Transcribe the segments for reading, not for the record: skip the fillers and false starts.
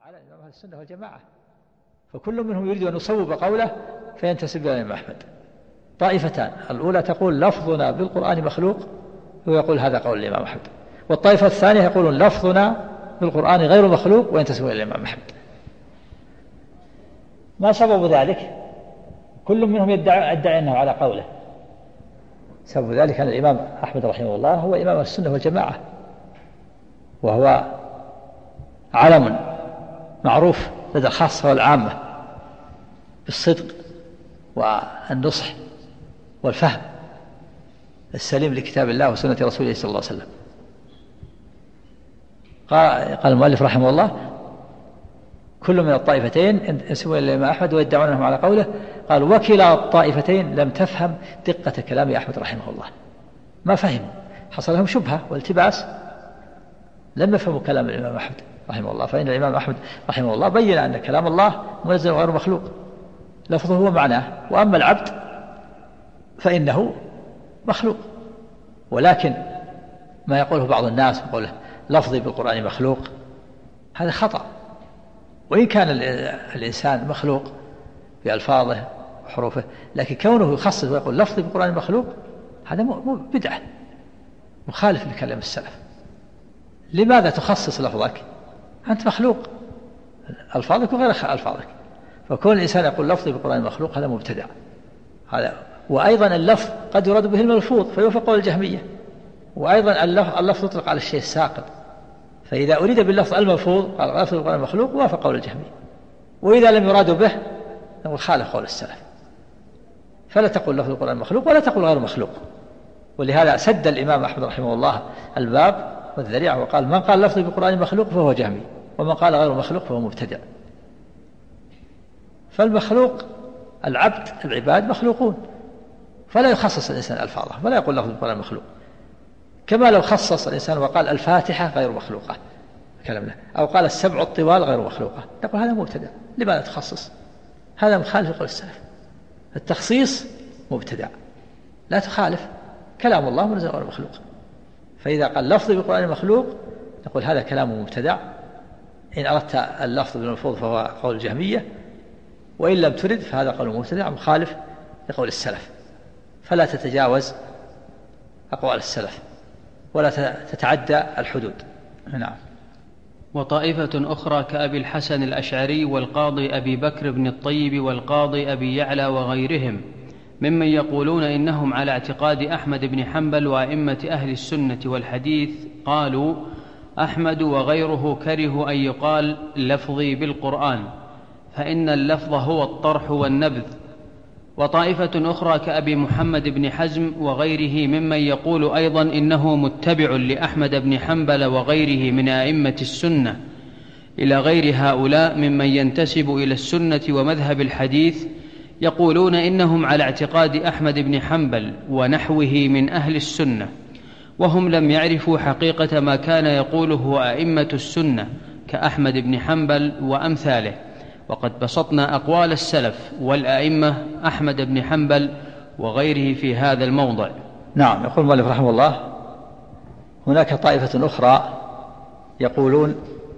على الإمام أهل السنة والجماعة، فكل منهم يريد أن يصوب قوله فينتسب إلى الإمام أحمد. طائفتان، الأولى تقول لفظنا بالقرآن مخلوق ويقول هذا قول الإمام أحمد، والطائفة الثانية يقولون لفظنا بالقرآن غير مخلوق وينتسب إلى الإمام أحمد. ما سبب ذلك؟ كل منهم يدعي أنه على قوله. سبب ذلك أن الإمام أحمد رحمه الله هو إمام السنة والجماعة، وهو علم معروف لدى الخاصة والعامة بالصدق والنصح والفهم السليم لكتاب الله وسنة رسوله صلى الله عليه وسلم. قال المؤلف رحمه الله كل من الطائفتين ينسبون إلى الإمام أحمد ويدعون أنهم على قوله. قال وكلا الطائفتين لم تفهم دقة كلام أحمد رحمه الله، ما فهموا، حصل لهم شبهة والتباس، لم يفهموا كلام الإمام أحمد رحمه الله. فإن الإمام أحمد رحمه الله بين أن كلام الله منزل غير مخلوق، لفظه ومعناه، وأما العبد فإنه مخلوق. ولكن ما يقوله بعض الناس يقوله لفظي بالقرآن مخلوق، هذا خطأ. وإن كان الإنسان مخلوق بألفاظه وحروفه، لكن كونه يخصص ويقول لفظي بالقرآن مخلوق هذا بدعة مخالف لكلام السلف. لماذا تخصص لفظك؟ أنت مخلوق، ألفاظك وغير ألفاظك. فكون الإنسان يقول لفظي بالقرآن مخلوق هذا مبتدع. هذا وأيضا اللفظ قد يراد به الملفوظ فيوافق قول الجهمية، وأيضا اللفظ يطلق على الشيء الساقط، فإذا أريد باللفظ الملفوظ قال لفظ القرآن مخلوق وافق قول الجهمية. وإذا لم يراد به نقول خالف قول السلف، فلا تقول لفظ القرآن مخلوق ولا تقول غير مخلوق. ولهذا سد الإمام أحمد رحمه الله الباب والذريعة وقال من قال لفظ بالقرآن مخلوق فهو جهمي، ومن قال غير مخلوق فهو مبتدع. فالمخلوق العباد مخلوقون، فلا يخصص الإنسان ألفاظه ولا يقول لفظ القرآن مخلوق، كما لو خصص الإنسان وقال الفاتحة غير مخلوقة كلامنا، أو قال السبع الطوال غير مخلوقة، نقول هذا مبتدع. لماذا تخصص؟ هذا مخالف قول السلف. التخصيص مبتدع، لا تخالف كلام الله منزل غير مخلوق. فإذا قال لفظي بالقرآن مخلوق نقول هذا كلام مبتدع. إن أردت اللفظ بالملفوظ فهو قول الجهمية، وإن لم ترد فهذا قول مبتدع مخالف لقول السلف. فلا تتجاوز أقوال السلف ولا تتعدى الحدود. نعم. وطائفة أخرى كأبي الحسن الأشعري والقاضي أبي بكر بن الطيب والقاضي أبي يعلى وغيرهم ممن يقولون إنهم على اعتقاد أحمد بن حنبل وأئمة أهل السنة والحديث، قالوا أحمد وغيره كره أن يقال لفظي بالقرآن، فإن اللفظ هو الطرح والنبذ. وطائفة أخرى كأبي محمد بن حزم وغيره ممن يقول أيضا إنه متبع لأحمد بن حنبل وغيره من أئمة السنة، إلى غير هؤلاء ممن ينتسب إلى السنة ومذهب الحديث، يقولون إنهم على اعتقاد أحمد بن حنبل ونحوه من أهل السنة، وهم لم يعرفوا حقيقة ما كان يقوله أئمة السنة كأحمد بن حنبل وأمثاله. وقد بسطنا أقوال السلف والأئمة أحمد بن حنبل وغيره في هذا الموضع. نعم. يقول المؤلف رحمه الله هناك طائفة أخرى يقولون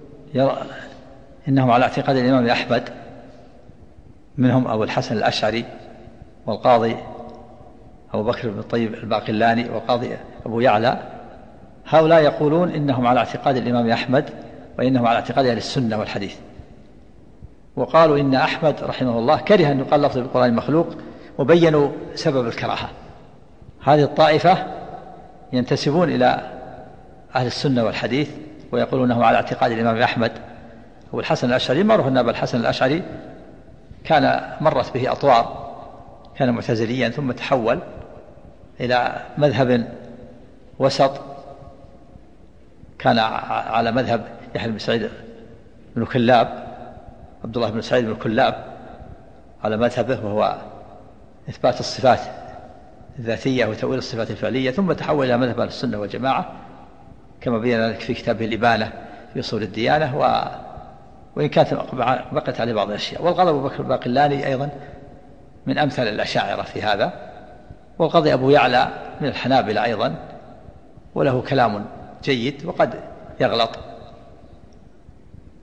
إنهم على اعتقاد الإمام أحمد، منهم أبو الحسن الأشعري والقاضي أبو بكر بن الطيب الباقلاني والقاضي أبو يعلى. هؤلاء يقولون إنهم على اعتقاد الإمام أحمد وإنهم على اعتقاد أهل السنة والحديث، وقالوا إن أحمد رحمه الله كره أن يقال لفظ بالقرآن مخلوق، وبينوا سبب الكراهة. هذه الطائفة ينتسبون إلى أهل السنة والحديث ويقولون أنهم على اعتقاد الإمام أحمد. أبو الحسن الأشعري معروف أن أبا الحسن الأشعري كان مرت به أطوار، كان معتزليا ثم تحول إلى مذهب وسط، كان على مذهب يحيى بن سعيد بن كلاب، عبد الله بن سعيد بن كلاب على مذهبه، وهو إثبات الصفات الذاتية وتأويل الصفات الفعلية، ثم تحول إلى مذهب السنة والجماعة كما بين ذلك في كتابه الإبانة في أصول الديانة، وإن كانت بقت عليه بعض الأشياء. والقاضي أبو بكر الباقلاني أيضا من أمثل الأشاعرة في هذا، والقاضي أبو يعلى من الحنابلة أيضا، وله كلام جيد وقد يغلط.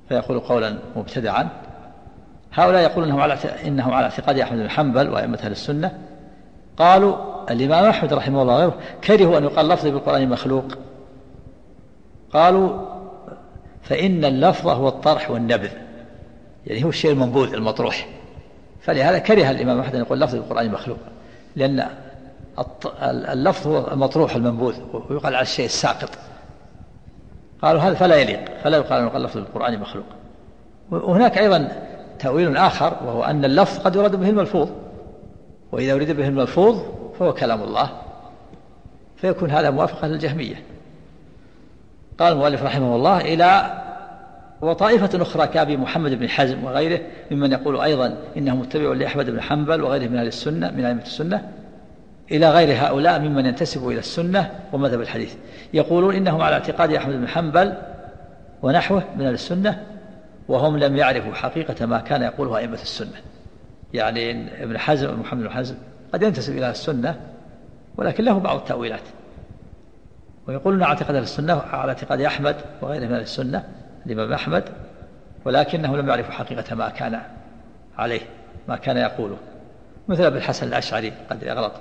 فيقول قولا مبتدعا. هؤلاء يقولون إنهم على اعتقاد أحمد بن حنبل وأئمة أهل السنة. قالوا الإمام أحمد رحمه الله غيره كرهوا أن يقال لفظ بالقرآن مخلوق. قالوا فإن اللفظ هو الطرح والنبذ، يعني هو الشيء المنبوذ المطروح، فلهذا كره الإمام أحمد أن يقول لفظ بالقرآن مخلوق، لأن اللفظ هو المطروح المنبوذ ويقال على الشيء الساقط. قالوا هذا فلا يليق، فلا يقال أن يقال لفظ بالقرآن مخلوق. وهناك أيضا تأويل آخر، وهو أن اللفظ قد يراد به الملفوظ، وإذا أريد به الملفوظ فهو كلام الله، فيكون هذا موافقا للجهمية. قال المؤلف رحمه الله إلى وطائفة أخرى كأبي محمد بن حزم وغيره ممن يقول أيضا إنه متبع لأحمد بن حنبل وغيره من أهل السنة من أئمة السنة، إلى غير هؤلاء ممن ينتسب إلى السنة ومذهب الحديث، يقولون إنهم على اعتقاد أحمد بن حنبل ونحوه من أهل السنة، وهم لم يعرفوا حقيقة ما كان يقوله أئمة السنة. يعني ابن حزم محمد بن حزم قد ينتسب إلى السنة ولكن له بعض التأويلات، ويقولون اعتقد السنة على اعتقاد أحمد وغيره من السنة الإمام أحمد، ولكنه لم يعرفوا حقيقة ما كان عليه ما كان يقوله، مثل ابن الحسن الأشعري قد يغلط،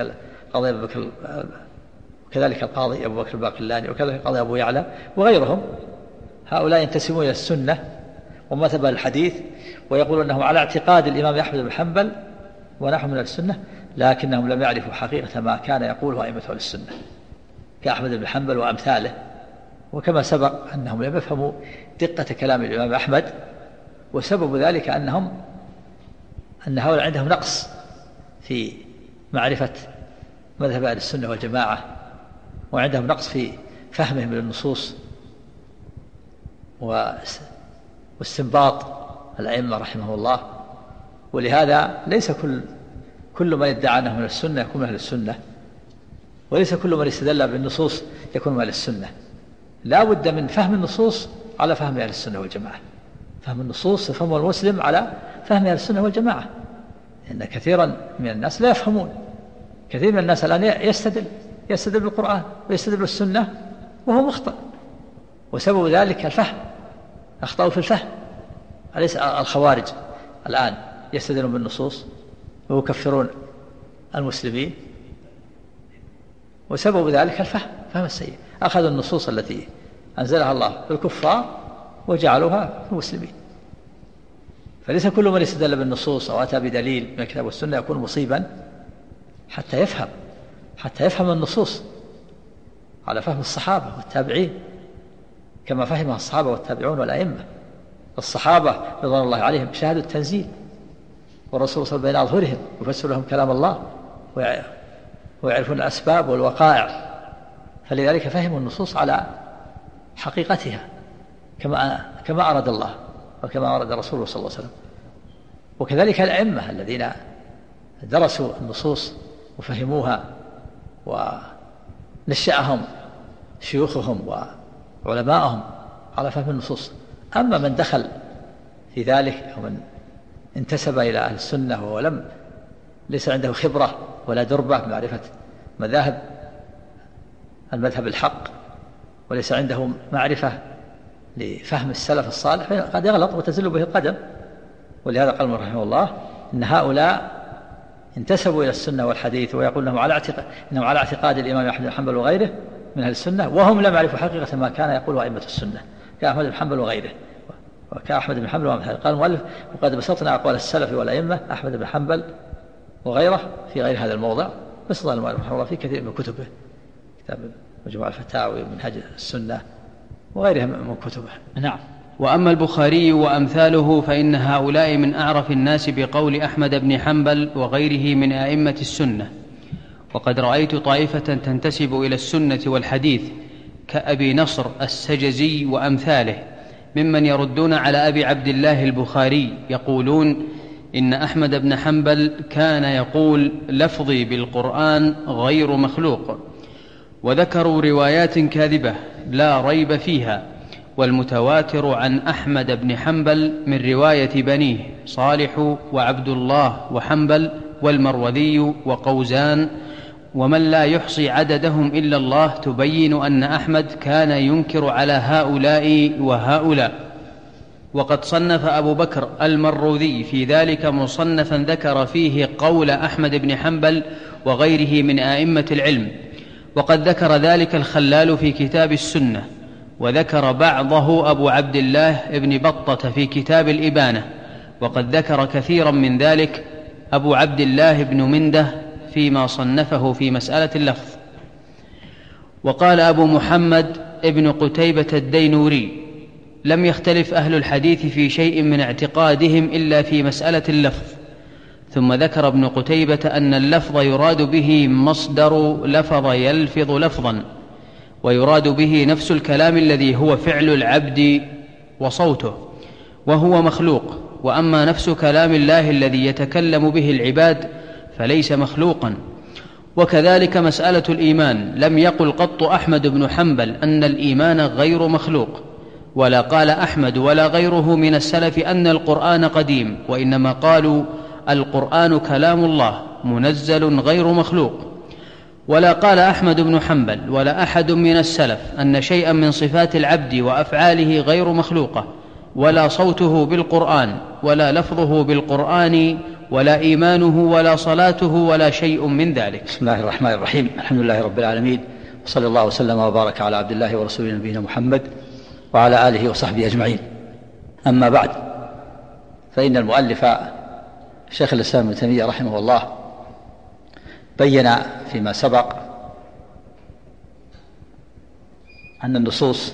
كذلك القاضي أبو بكر الباقلاني، وكذلك القاضي أبو يعلى وغيرهم. هؤلاء ينتسبون إلى السنة ومذهب الحديث، ويقولون أنهم على اعتقاد الإمام أحمد بن حنبل ونحو من السنة، لكنهم لم يعرفوا حقيقة ما كان يقوله أئمة السنة كأحمد بن حنبل وأمثاله. وكما سبق أنهم لم يفهموا دقة كلام الإمام أحمد، وسبب ذلك أن هؤلاء عندهم نقص في معرفة مذهب أهل السنة والجماعة، وعندهم نقص في فهمهم للنصوص واستنباط الأئمة رحمه الله. ولهذا ليس كل من يدعى أنه من السنة يكون من أهل السنة، وليس كل من استدل بالنصوص يكون من أهل السنة. لا بد من فهم النصوص على فهم أهل السنة والجماعة، فهم النصوص يفهم المسلم على فهم أهل السنة والجماعة، لأن كثيرا من الناس لا يفهمون. كثير من الناس الآن يستدل بالقرآن ويستدل بالسنة وهو مخطئ، وسبب ذلك الفهم، أخطأوا في الفهم. أليس الخوارج الآن يستدلون بالنصوص ويكفرون المسلمين؟ وسبب ذلك الفهم السيء، أخذوا النصوص التي أنزلها الله في الكفار وجعلوها في المسلمين. فليس كل من يستدل بالنصوص أو أتى بدليل من الكتاب والسنة يكون مصيبا حتى يفهم النصوص على فهم الصحابة والتابعين كما فهمها الصحابة والتابعون والأئمة. الصحابة رضوان الله عليهم شاهدوا التنزيل، والرسول صلى الله عليه وسلم بين أظهرهم يفسر لهم كلام الله ويعرفون الأسباب والوقائع، فلذلك فهموا النصوص على حقيقتها كما أراد الله وكما أراد رسوله صلى الله عليه وسلم. وكذلك الأئمة الذين درسوا النصوص وفهموها ونشأهم شيوخهم وعلماءهم على فهم النصوص. أما من دخل في ذلك أو من انتسب إلى أهل السنة وهو ليس عنده خبرة ولا دربة بمعرفة المذهب الحق، وليس عنده معرفة لفهم السلف الصالح، قد يغلط وتزل به القدم. ولهذا قال رحمه الله إن هؤلاء انتسبوا إلى السنة والحديث ويقول إنهم على اعتقاد الإمام أحمد بن حنبل وغيره من أهل السنة، وهم لم يعرفوا حقيقة ما كان يقوله أئمة السنة كأحمد بن حنبل وغيره وكأحمد بن حنبل وغيره. قال المؤلف وقد بسطنا أقوال السلف والأئمة أحمد بن حنبل وغيره في غير هذا الموضع، بسط المؤلف رحمه الله في كثير من كتبه، كتاب مجموع الفتاوي ومنهج السنة وغيرها من كتبه. نعم. وأما البخاري وأمثاله فإن هؤلاء من أعرف الناس بقول أحمد بن حنبل وغيره من أئمة السنة. وقد رأيت طائفة تنتسب إلى السنة والحديث كأبي نصر السجزي وأمثاله ممن يردون على أبي عبد الله البخاري، يقولون إن أحمد بن حنبل كان يقول لفظي بالقرآن غير مخلوق، وذكروا روايات كاذبة لا ريب فيها. والمتواتر عن أحمد بن حنبل من رواية بنيه صالح وعبد الله وحنبل والمروذي وقوزان ومن لا يحصي عددهم إلا الله تبين أن أحمد كان ينكر على هؤلاء وهؤلاء. وقد صنف أبو بكر المروذي في ذلك مصنفا ذكر فيه قول أحمد بن حنبل وغيره من أئمة العلم، وقد ذكر ذلك الخلال في كتاب السنة، وذكر بعضه أبو عبد الله ابن بطة في كتاب الإبانة، وقد ذكر كثيرا من ذلك أبو عبد الله بن منده فيما صنفه في مسألة اللفظ. وقال أبو محمد ابن قتيبة الدينوري: لم يختلف أهل الحديث في شيء من اعتقادهم إلا في مسألة اللفظ. ثم ذكر ابن قتيبة أن اللفظ يراد به مصدر لفظ يلفظ لفظا، ويراد به نفس الكلام الذي هو فعل العبد وصوته، وهو مخلوق. وأما نفس كلام الله الذي يتكلم به العباد فليس مخلوقا. وكذلك مسألة الإيمان، لم يقل قط أحمد بن حنبل أن الإيمان غير مخلوق، ولا قال أحمد ولا غيره من السلف أن القرآن قديم، وإنما قالوا القرآن كلام الله منزل غير مخلوق. ولا قال أحمد بن حنبل ولا أحد من السلف أن شيئا من صفات العبد وأفعاله غير مخلوقة، ولا صوته بالقرآن ولا لفظه بالقرآن ولا إيمانه ولا صلاته ولا شيء من ذلك. بسم الله الرحمن الرحيم. الحمد لله رب العالمين، وصلى الله وسلم وبارك على عبد الله ورسوله نبينا محمد وعلى آله وصحبه أجمعين. أما بعد، فإن المؤلف شيخ الإسلام ابن تيمية رحمه الله بين فيما سبق أن النصوص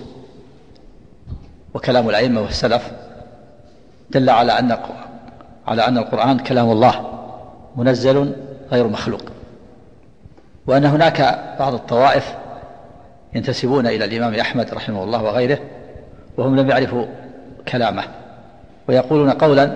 وكلام الأئمة والسلف دل على أن القرآن كلام الله منزل غير مخلوق، وأن هناك بعض الطوائف ينتسبون إلى الإمام أحمد رحمه الله وغيره وهم لم يعرفوا كلامه، ويقولون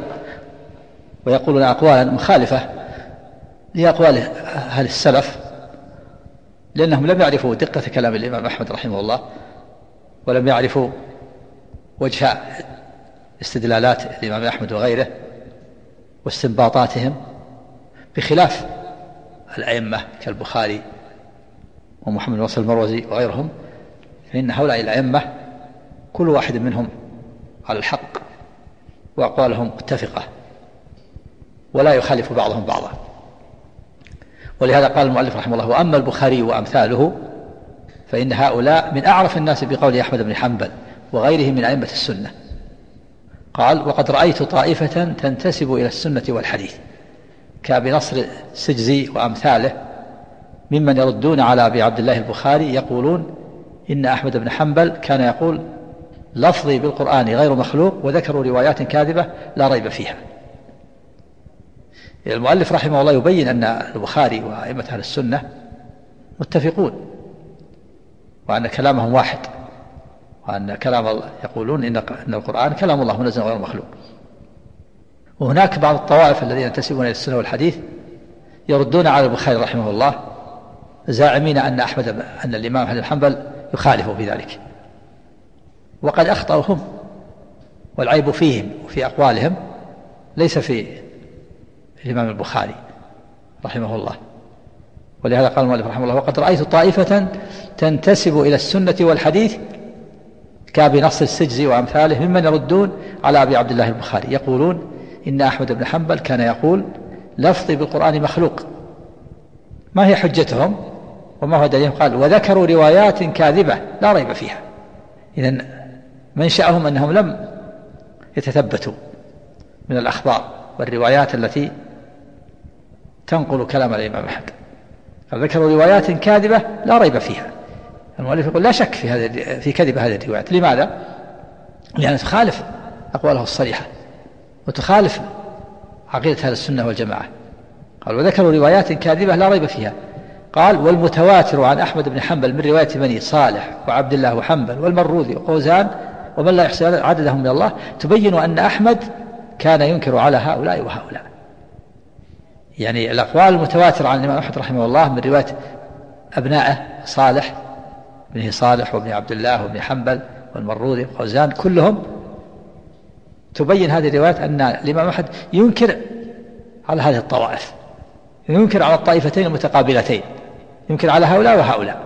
أقوالا مخالفة لأقوال أهل السلف، لأنهم لم يعرفوا دقة كلام الإمام أحمد رحمه الله، ولم يعرفوا وجه استدلالات الإمام أحمد وغيره واستنباطاتهم، بخلاف الأئمة كالبخاري ومحمد بن نصر المروزي وغيرهم، فإن هؤلاء الأئمة كل واحد منهم على الحق وأقوالهم متفقة ولا يخالف بعضهم بعضا. ولهذا قال المؤلف رحمه الله: وأما البخاري وأمثاله فإن هؤلاء من أعرف الناس بقول أحمد بن حنبل وغيره من أئمة السنة. قال: وقد رأيت طائفة تنتسب إلى السنة والحديث كأبي نصر السجزي وأمثاله ممن يردون على أبي عبد الله البخاري، يقولون إن أحمد بن حنبل كان يقول لفظي بالقرآن غير مخلوق، وذكروا روايات كاذبة لا ريب فيها. المؤلف رحمه الله يبين أن البخاري وأئمة أهل السنة متفقون، وأن كلامهم واحد، وأن كلام الله يقولون إن القرآن كلام الله منزل غير مخلوق. وهناك بعض الطوائف الذين ينتسبون إلى السنة والحديث يردون على البخاري رحمه الله زاعمين أن الإمام أحمد بن حنبل يخالفه في ذلك، وقد أخطأوا هم، والعيب فيهم وفي أقوالهم ليس في الإمام البخاري رحمه الله. ولهذا قال المؤلف رحمه الله: وقد رأيت طائفة تنتسب إلى السنة والحديث كأبي نصر السجزي وأمثاله ممن يردون على أبي عبد الله البخاري، يقولون إن أحمد بن حنبل كان يقول لفظي بالقرآن مخلوق. ما هي حجتهم وما هو دليلهم؟ قال: وذكروا روايات كاذبة لا ريب فيها. إذن منشأهم أنهم لم يتثبتوا من الأخبار والروايات التي تنقل كلام الإمام أحمد، ذكروا روايات كاذبة لا ريب فيها. المؤلف يقول: لا شك في كذب هذه الروايات. لماذا؟ لأنها تخالف أقواله الصريحة وتخالف عقيدة أهل السنة والجماعة. قال: وذكروا روايات كاذبة لا ريب فيها. قال: والمتواتر عن أحمد بن حنبل من رواية بني صالح وعبد الله وحنبل والمروذي وقوزان ومن لا يحصي عددهم من الله تبين أن أحمد كان ينكر على هؤلاء وهؤلاء. يعني الأقوال المتواترة عن الإمام أحمد رحمه الله من رواية أبنائه صالح بن صالح وابن عبد الله وابن حنبل والمروذي وقوزان كلهم تبين هذه الروايات أن الإمام أحمد ينكر على هذه الطوائف، ينكر على الطائفتين المتقابلتين، ينكر على هؤلاء وهؤلاء.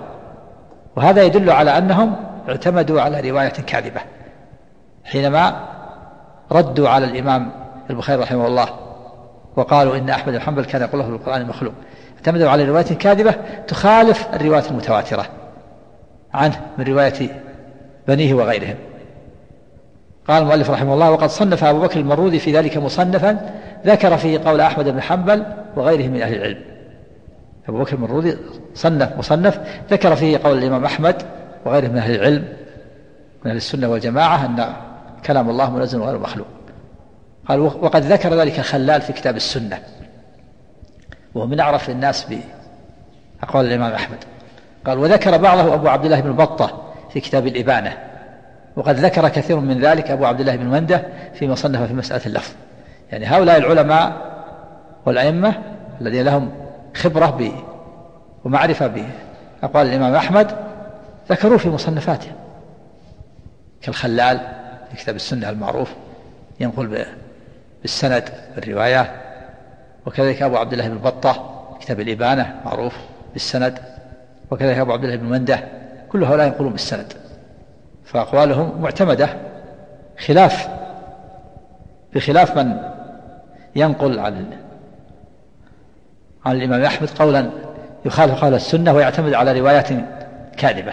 وهذا يدل على أنهم اعتمدوا على رواية كاذبة حينما ردوا على الإمام البخاري رحمه الله وقالوا إن أحمد بن حنبل كان يقول له القرآن مخلوق، اعتمدوا على رواية كاذبة تخالف الروايات المتواترة عنه من رواية بنيه وغيرهم. قال المؤلف رحمه الله: وقد صنف أبو بكر المروذي في ذلك مصنفا ذكر فيه قول أحمد بن حنبل وغيره من أهل العلم. أبو بكر المروذي صنف مصنف ذكر فيه قول الإمام أحمد وغيره من أهل العلم من أهل السنة والجماعة أن كلام الله منزل وغير مخلوق. قال: وقد ذكر ذلك الخلال في كتاب السنة، وهو من أعرف الناس بأقوال الإمام أحمد. قال: وذكر بعضه أبو عبد الله بن بطة في كتاب الإبانة، وقد ذكر كثير من ذلك أبو عبد الله بن منده فيما صنف في مسألة اللفظ. يعني هؤلاء العلماء والأئمة الذين لهم خبرة ومعرفة بأقوال الإمام أحمد ذكروه في مصنفاتهم، كالخلال في كتاب السنة المعروف ينقل بالسند بالروايات، وكذلك أبو عبد الله بن بطة كتاب الإبانة معروف بالسند، وكذلك أبو عبد الله بن منده، كل هؤلاء ينقلون بالسند، فأقوالهم معتمدة بخلاف من ينقل عن الإمام أحمد قولا يخالف قول السنة ويعتمد على روايات كاذبة.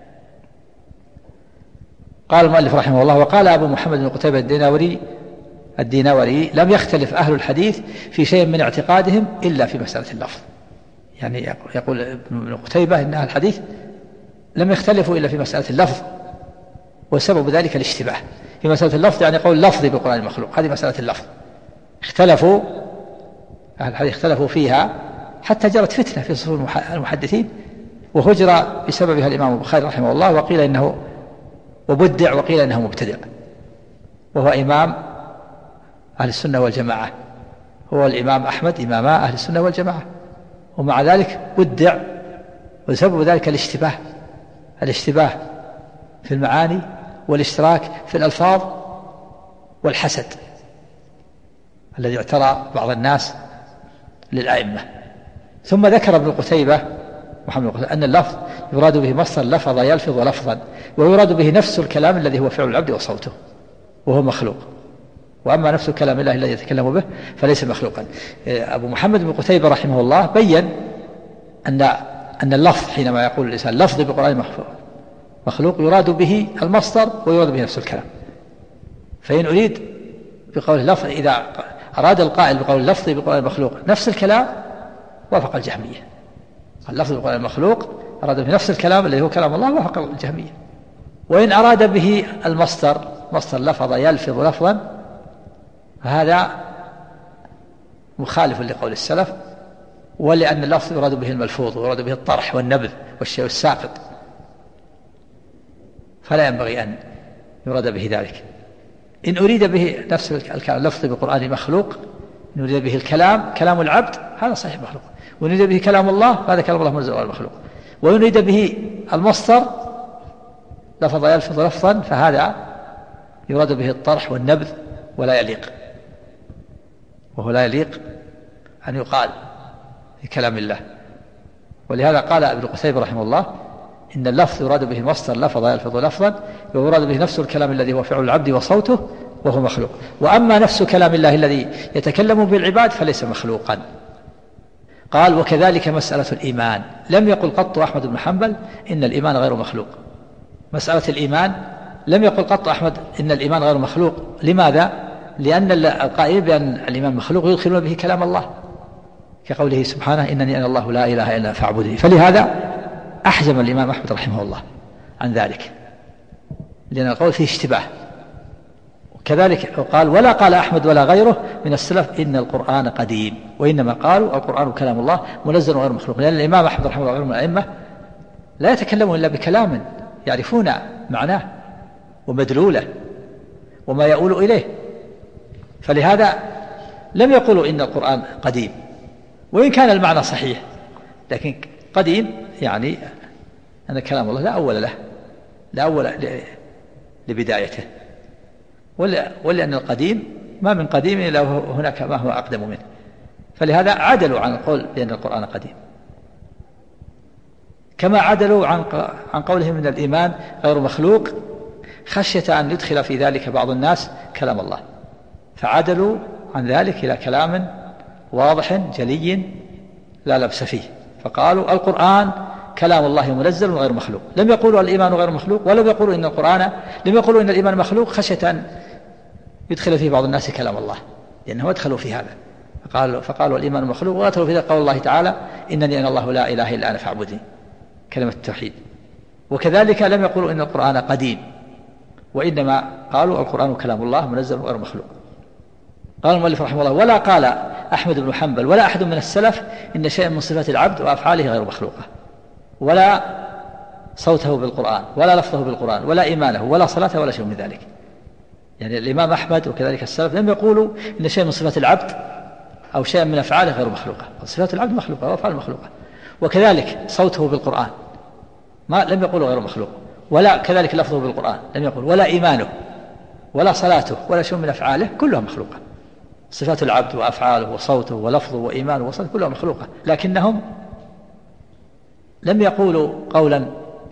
قال المؤلف رحمه الله: وقال أبو محمد بن قتيبة الديناوري: لم يختلف أهل الحديث في شيء من اعتقادهم إلا في مسألة اللفظ. يعني يقول ابن قتيبة إن أهل الحديث لم يختلفوا إلا في مسألة اللفظ، وسبب ذلك الاشتباه في مسألة اللفظ، يعني قول لفظي بالقرآن المخلوق، هذه مسألة اللفظ اختلفوا أهل الحديث اختلفوا فيها حتى جرت فتنة في صفوف المحدثين، وهجر بسببها الإمام البخاري رحمه الله، وقيل إنه وبدع وقيل إنه مبتدع، وهو إمام أهل السنة والجماعة، هو الإمام أحمد إماما أهل السنة والجماعة، ومع ذلك بدع، وسبب ذلك الاشتباه في المعاني والاشتراك في الألفاظ والحسد الذي اعترى بعض الناس للأئمة. ثم ذكر ابن قتيبة محمد قتيبة أن اللفظ يراد به مصدر لفظ يلفظ لفظا، ويراد به نفس الكلام الذي هو فعل العبد وصوته وهو مخلوق، وأما نفس كلام الله الذي يتكلم به فليس مخلوقا. أبو محمد بن قتيبة رحمه الله بين أن اللفظ حينما يقول الإنسان لفظ بالقرآن مخلوق يراد به المصدر ويراد به نفس الكلام. فإن أريد بقول اللفظ، إذا أراد القائل بقول اللفظ بالقرآن المخلوق نفس الكلام وافق الجهمية. اللفظ بالقرآن المخلوق أراد به نفس الكلام الذي هو كلام الله وافق الجهمية. وإن أراد به المصدر مصدر لفظ يلفظ لفظا فهذا مخالف لقول السلف، ولأن اللفظ يراد به الملفوظ ويراد به الطرح والنبذ والشيء الساقط، فلا ينبغي أن يراد به ذلك. إن أريد به نفس الكلام اللفظ بالقرآن مخلوق، إن أريد به كلام العبد هذا صحيح مخلوق، وإن أريد به كلام الله هذا كلام الله منزل غير مخلوق، وإن أريد به المصدر لفظ يلفظ لفظا فهذا يراد به الطرح والنبذ ولا يليق، وهو لا يليق أن يقال في كلام الله. ولهذا قال ابن قتيبة رحمه الله إن اللفظ يراد به مصدر لفظ يلفظ لفظا، ويراد به نفس الكلام الذي هو فعل العبد وصوته وهو مخلوق، وأما نفس كلام الله الذي يتكلم بالعباد فليس مخلوقا. قال: وكذلك مسألة الإيمان، لم يقل قط أحمد بن حنبل إن الإيمان غير مخلوق. مسألة الإيمان لم يقل قط أحمد إن الإيمان غير مخلوق. لماذا؟ لأن القائل بأن الإيمان مخلوق يدخلون به كلام الله، كقوله سبحانه: إنني أنا الله لا إله إلا فاعبدني. فلهذا أحجم الإمام أحمد رحمه الله عن ذلك، لأن القول فيه اشتباه. وكذلك قال: ولا قال أحمد ولا غيره من السلف إن القرآن قديم، وإنما قالوا القرآن كلام الله منزل غير مخلوق، لأن الإمام أحمد رحمه الله من الأئمة لا يتكلمون إلا بكلام يعرفون معناه ومدلوله وما يؤول إليه، فلهذا لم يقولوا إن القرآن قديم، وإن كان المعنى صحيح، لكن قديم يعني أن كلام الله لا أول لبدايته، ولأن القديم ما من قديم إلا هناك ما هو أقدم منه، فلهذا عدلوا عن القول بأن القرآن قديم، كما عدلوا عن قولهم من الإيمان غير مخلوق خشية أن يدخل في ذلك بعض الناس كلام الله. فعدلوا عن ذلك إلى كلام واضح جلي لا لبس فيه، فقالوا القرآن كلام الله منزل غير مخلوق. لم يقولوا الإيمان غير مخلوق، ولم يقولوا إن لم يقولوا إن الإيمان مخلوق خشية أن يدخل فيه بعض الناس كلام الله، لأنهم ادخلوا في هذا فقالوا الإيمان مخلوق، وأدخلوا في ذلك قول الله تعالى إنني أنا الله لا إله إلا أنا فاعبدني، كلمة التوحيد. وكذلك لم يقولوا إن القرآن قديم، وإنما قالوا القرآن كلام الله منزل غير مخلوق. قال المؤلف رحمه الله: ولا قال أحمد بن حنبل ولا أحد من السلف إن شيئا من صفات العبد وأفعاله غير مخلوقة، ولا صوته بالقرآن ولا لفظه بالقرآن ولا إيمانه ولا صلاته ولا شيء من ذلك. يعني الإمام أحمد وكذلك السلف لم يقولوا إن شيئا من صفات العبد أو شيئا من أفعاله غير مخلوقة، صفات العبد مخلوقة وأفعاله مخلوقة. وكذلك صوته بالقرآن لم يقولوا غير مخلوق، ولا كذلك لفظه بالقرآن لم يقول، ولا إيمانه ولا صلاته ولا شيء من أفعاله كلها مخلوقة. صفات العبد وأفعاله وصوته ولفظه وإيمانه وصلاته كلها مخلوقة، لكنهم لم يقولوا قولا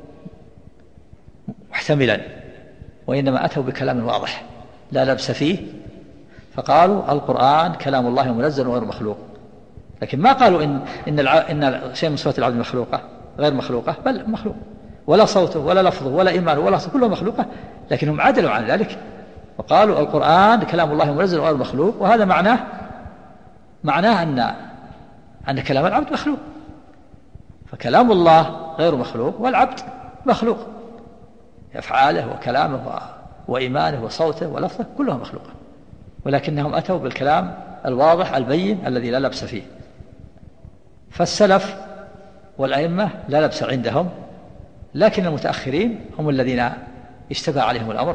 محتملا، وإنما أتوا بكلام واضح لا لبس فيه، فقالوا القرآن كلام الله منزل غير مخلوق. لكن ما قالوا إن شيء من صفات العبد مخلوقة غير مخلوقة، بل مخلوق، ولا صوته ولا لفظه ولا إيمانه ولا صوته كلها مخلوقة، لكنهم عدلوا عن ذلك وقالوا القرآن كلام الله منزل غير مخلوق. وهذا معناه أن كلام العبد مخلوق، فكلام الله غير مخلوق والعبد مخلوق، أفعاله وكلامه وإيمانه وصوته ولفظه كلها مخلوقة، ولكنهم أتوا بالكلام الواضح البين الذي لا لبس فيه. فالسلف والأئمة لا لبس عندهم، لكن المتأخرين هم الذين اشتبه عليهم الأمر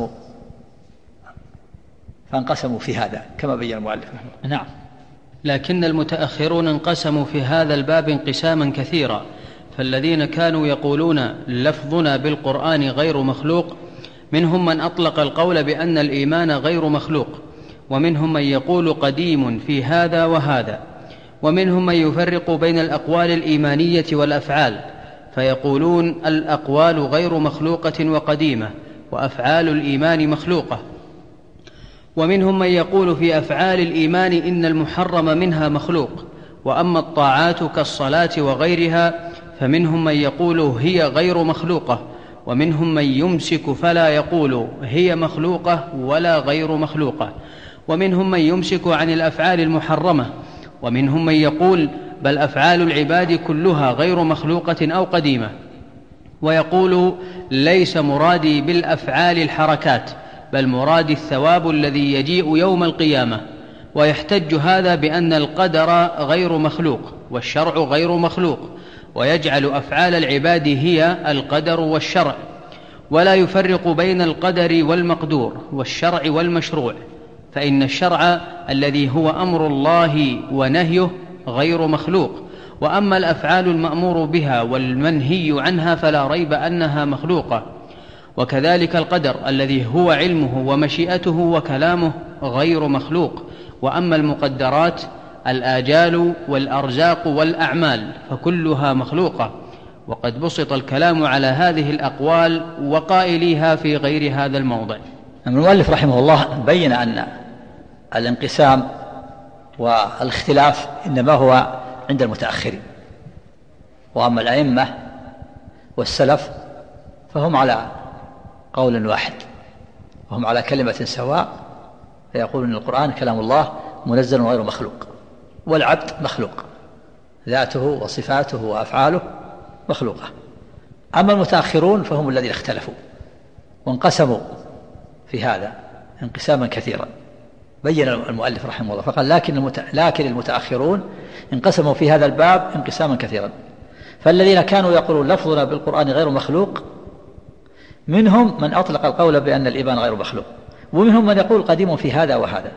فانقسموا في هذا كما بين المؤلف. نعم. لكن المتأخرون انقسموا في هذا الباب انقساما كثيرا، فالذين كانوا يقولون لفظنا بالقرآن غير مخلوق منهم من أطلق القول بأن الإيمان غير مخلوق، ومنهم من يقول قديم في هذا وهذا، ومنهم من يفرق بين الأقوال الإيمانية والأفعال فيقولون الأقوال غير مخلوقة وقديمة، وأفعال الإيمان مخلوقة. ومنهم من يقول في أفعال الإيمان إن المحرم منها مخلوق، وأما الطاعات كالصلاة وغيرها فمنهم من يقول هي غير مخلوقة، ومنهم من يمسك فلا يقول هي مخلوقة ولا غير مخلوقة، ومنهم من يمسك عن الأفعال المحرمة، ومنهم من يقول بل أفعال العباد كلها غير مخلوقة أو قديمة، ويقول ليس مرادي بالأفعال الحركات بل مرادي الثواب الذي يجيء يوم القيامة، ويحتج هذا بأن القدر غير مخلوق والشرع غير مخلوق، ويجعل أفعال العباد هي القدر والشرع، ولا يفرق بين القدر والمقدور والشرع والمشروع، فإن الشرع الذي هو أمر الله ونهيه غير مخلوق، وأما الأفعال المأمور بها والمنهي عنها فلا ريب أنها مخلوقة. وكذلك القدر الذي هو علمه ومشيئته وكلامه غير مخلوق، وأما المقدرات الآجال والأرزاق والأعمال فكلها مخلوقة. وقد بسط الكلام على هذه الأقوال وقائليها في غير هذا الموضع. المؤلف رحمه الله بين أن الانقسام والاختلاف إنما هو عند المتأخرين، وأما الأئمة والسلف فهم على قول واحد، وهم على كلمة سواء، فيقولون القرآن كلام الله منزل غير مخلوق، والعبد مخلوق، ذاته وصفاته وأفعاله مخلوقة. أما المتأخرون فهم الذين اختلفوا وانقسموا في هذا انقساما كثيرا، بين المؤلف رحمه الله فقال لكن المتأخرون انقسموا في هذا الباب انقساما كثيرا. فالذين كانوا يقولون لفظنا بالقرآن غير مخلوق منهم من أطلق القول بأن الإيمان غير مخلوق، ومنهم من يقول قديم في هذا وهذا،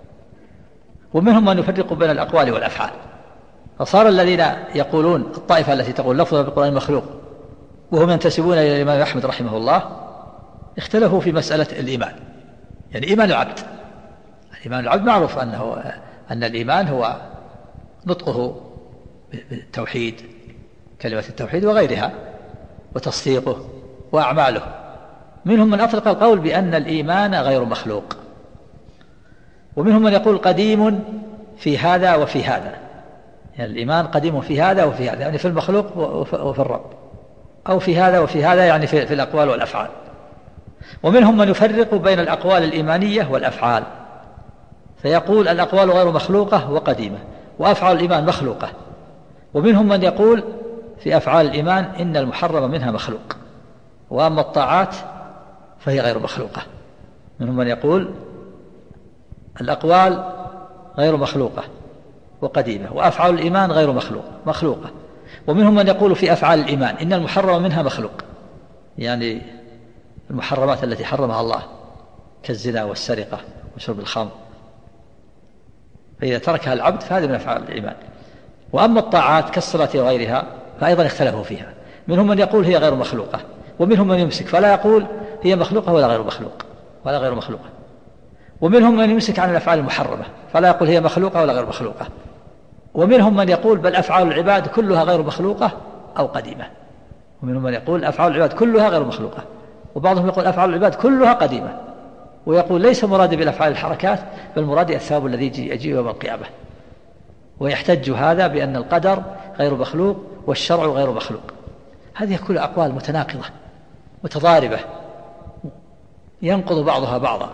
ومنهم من يفرق بين الأقوال والأفعال. فصار الذين يقولون الطائفة التي تقول لفظنا بالقرآن مخلوق وهم ينتسبون إلى الإمام أحمد رحمه الله اختلفوا في مسألة الإيمان، يعني إيمان العبد. الإيمان العبد معروف أن الإيمان هو نطقه بالتوحيد، كلمة التوحيد وغيرها، وتصديقه وأعماله. منهم من أطلق القول بأن الإيمان غير مخلوق، ومنهم من يقول قديم في هذا وفي هذا، يعني الإيمان قديم في هذا وفي هذا، يعني في المخلوق وفي الرب، أو في هذا وفي هذا، يعني في الأقوال والأفعال. ومنهم من يفرق بين الأقوال الإيمانية والأفعال، فيقول الأقوال غير مخلوقة وقديمة، وأفعال الإيمان مخلوقة. ومنهم من يقول في أفعال الإيمان إن المحرم منها مخلوق، وأما الطاعات فهي غير مخلوقة. منهم من يقول الأقوال غير مخلوقة وقديمة، وأفعال الإيمان غير مخلوقة. ومنهم من يقول في أفعال الإيمان إن المحرم منها مخلوق، يعني المحرمات التي حرمها الله كالزنا والسرقة وشرب الخمر، فإذا تركها العبد فهذه من أفعال الإيمان. وأما الطاعات كالصلاة وغيرها فأيضا اختلفوا فيها، منهم من يقول هي غير مخلوقة، ومنهم من يمسك فلا يقول هي مخلوقة ولا غير مخلوقة. ومنهم من يمسك عن الأفعال المحرمة فلا يقول هي مخلوقة ولا غير مخلوقة. ومنهم من يقول بل أفعال العباد كلها غير مخلوقة أو قديمة. ومنهم من يقول أفعال العباد كلها غير مخلوقة، وبعضهم يقول أفعال العباد كلها قديمة، ويقول ليس مراد بالأفعال الحركات بل مراد الثواب الذي يجي يوم القيامة. ويحتج هذا بأن القدر غير مخلوق والشرع غير مخلوق. هذه كلها أقوال متناقضة متضاربة ينقض بعضها بعضا،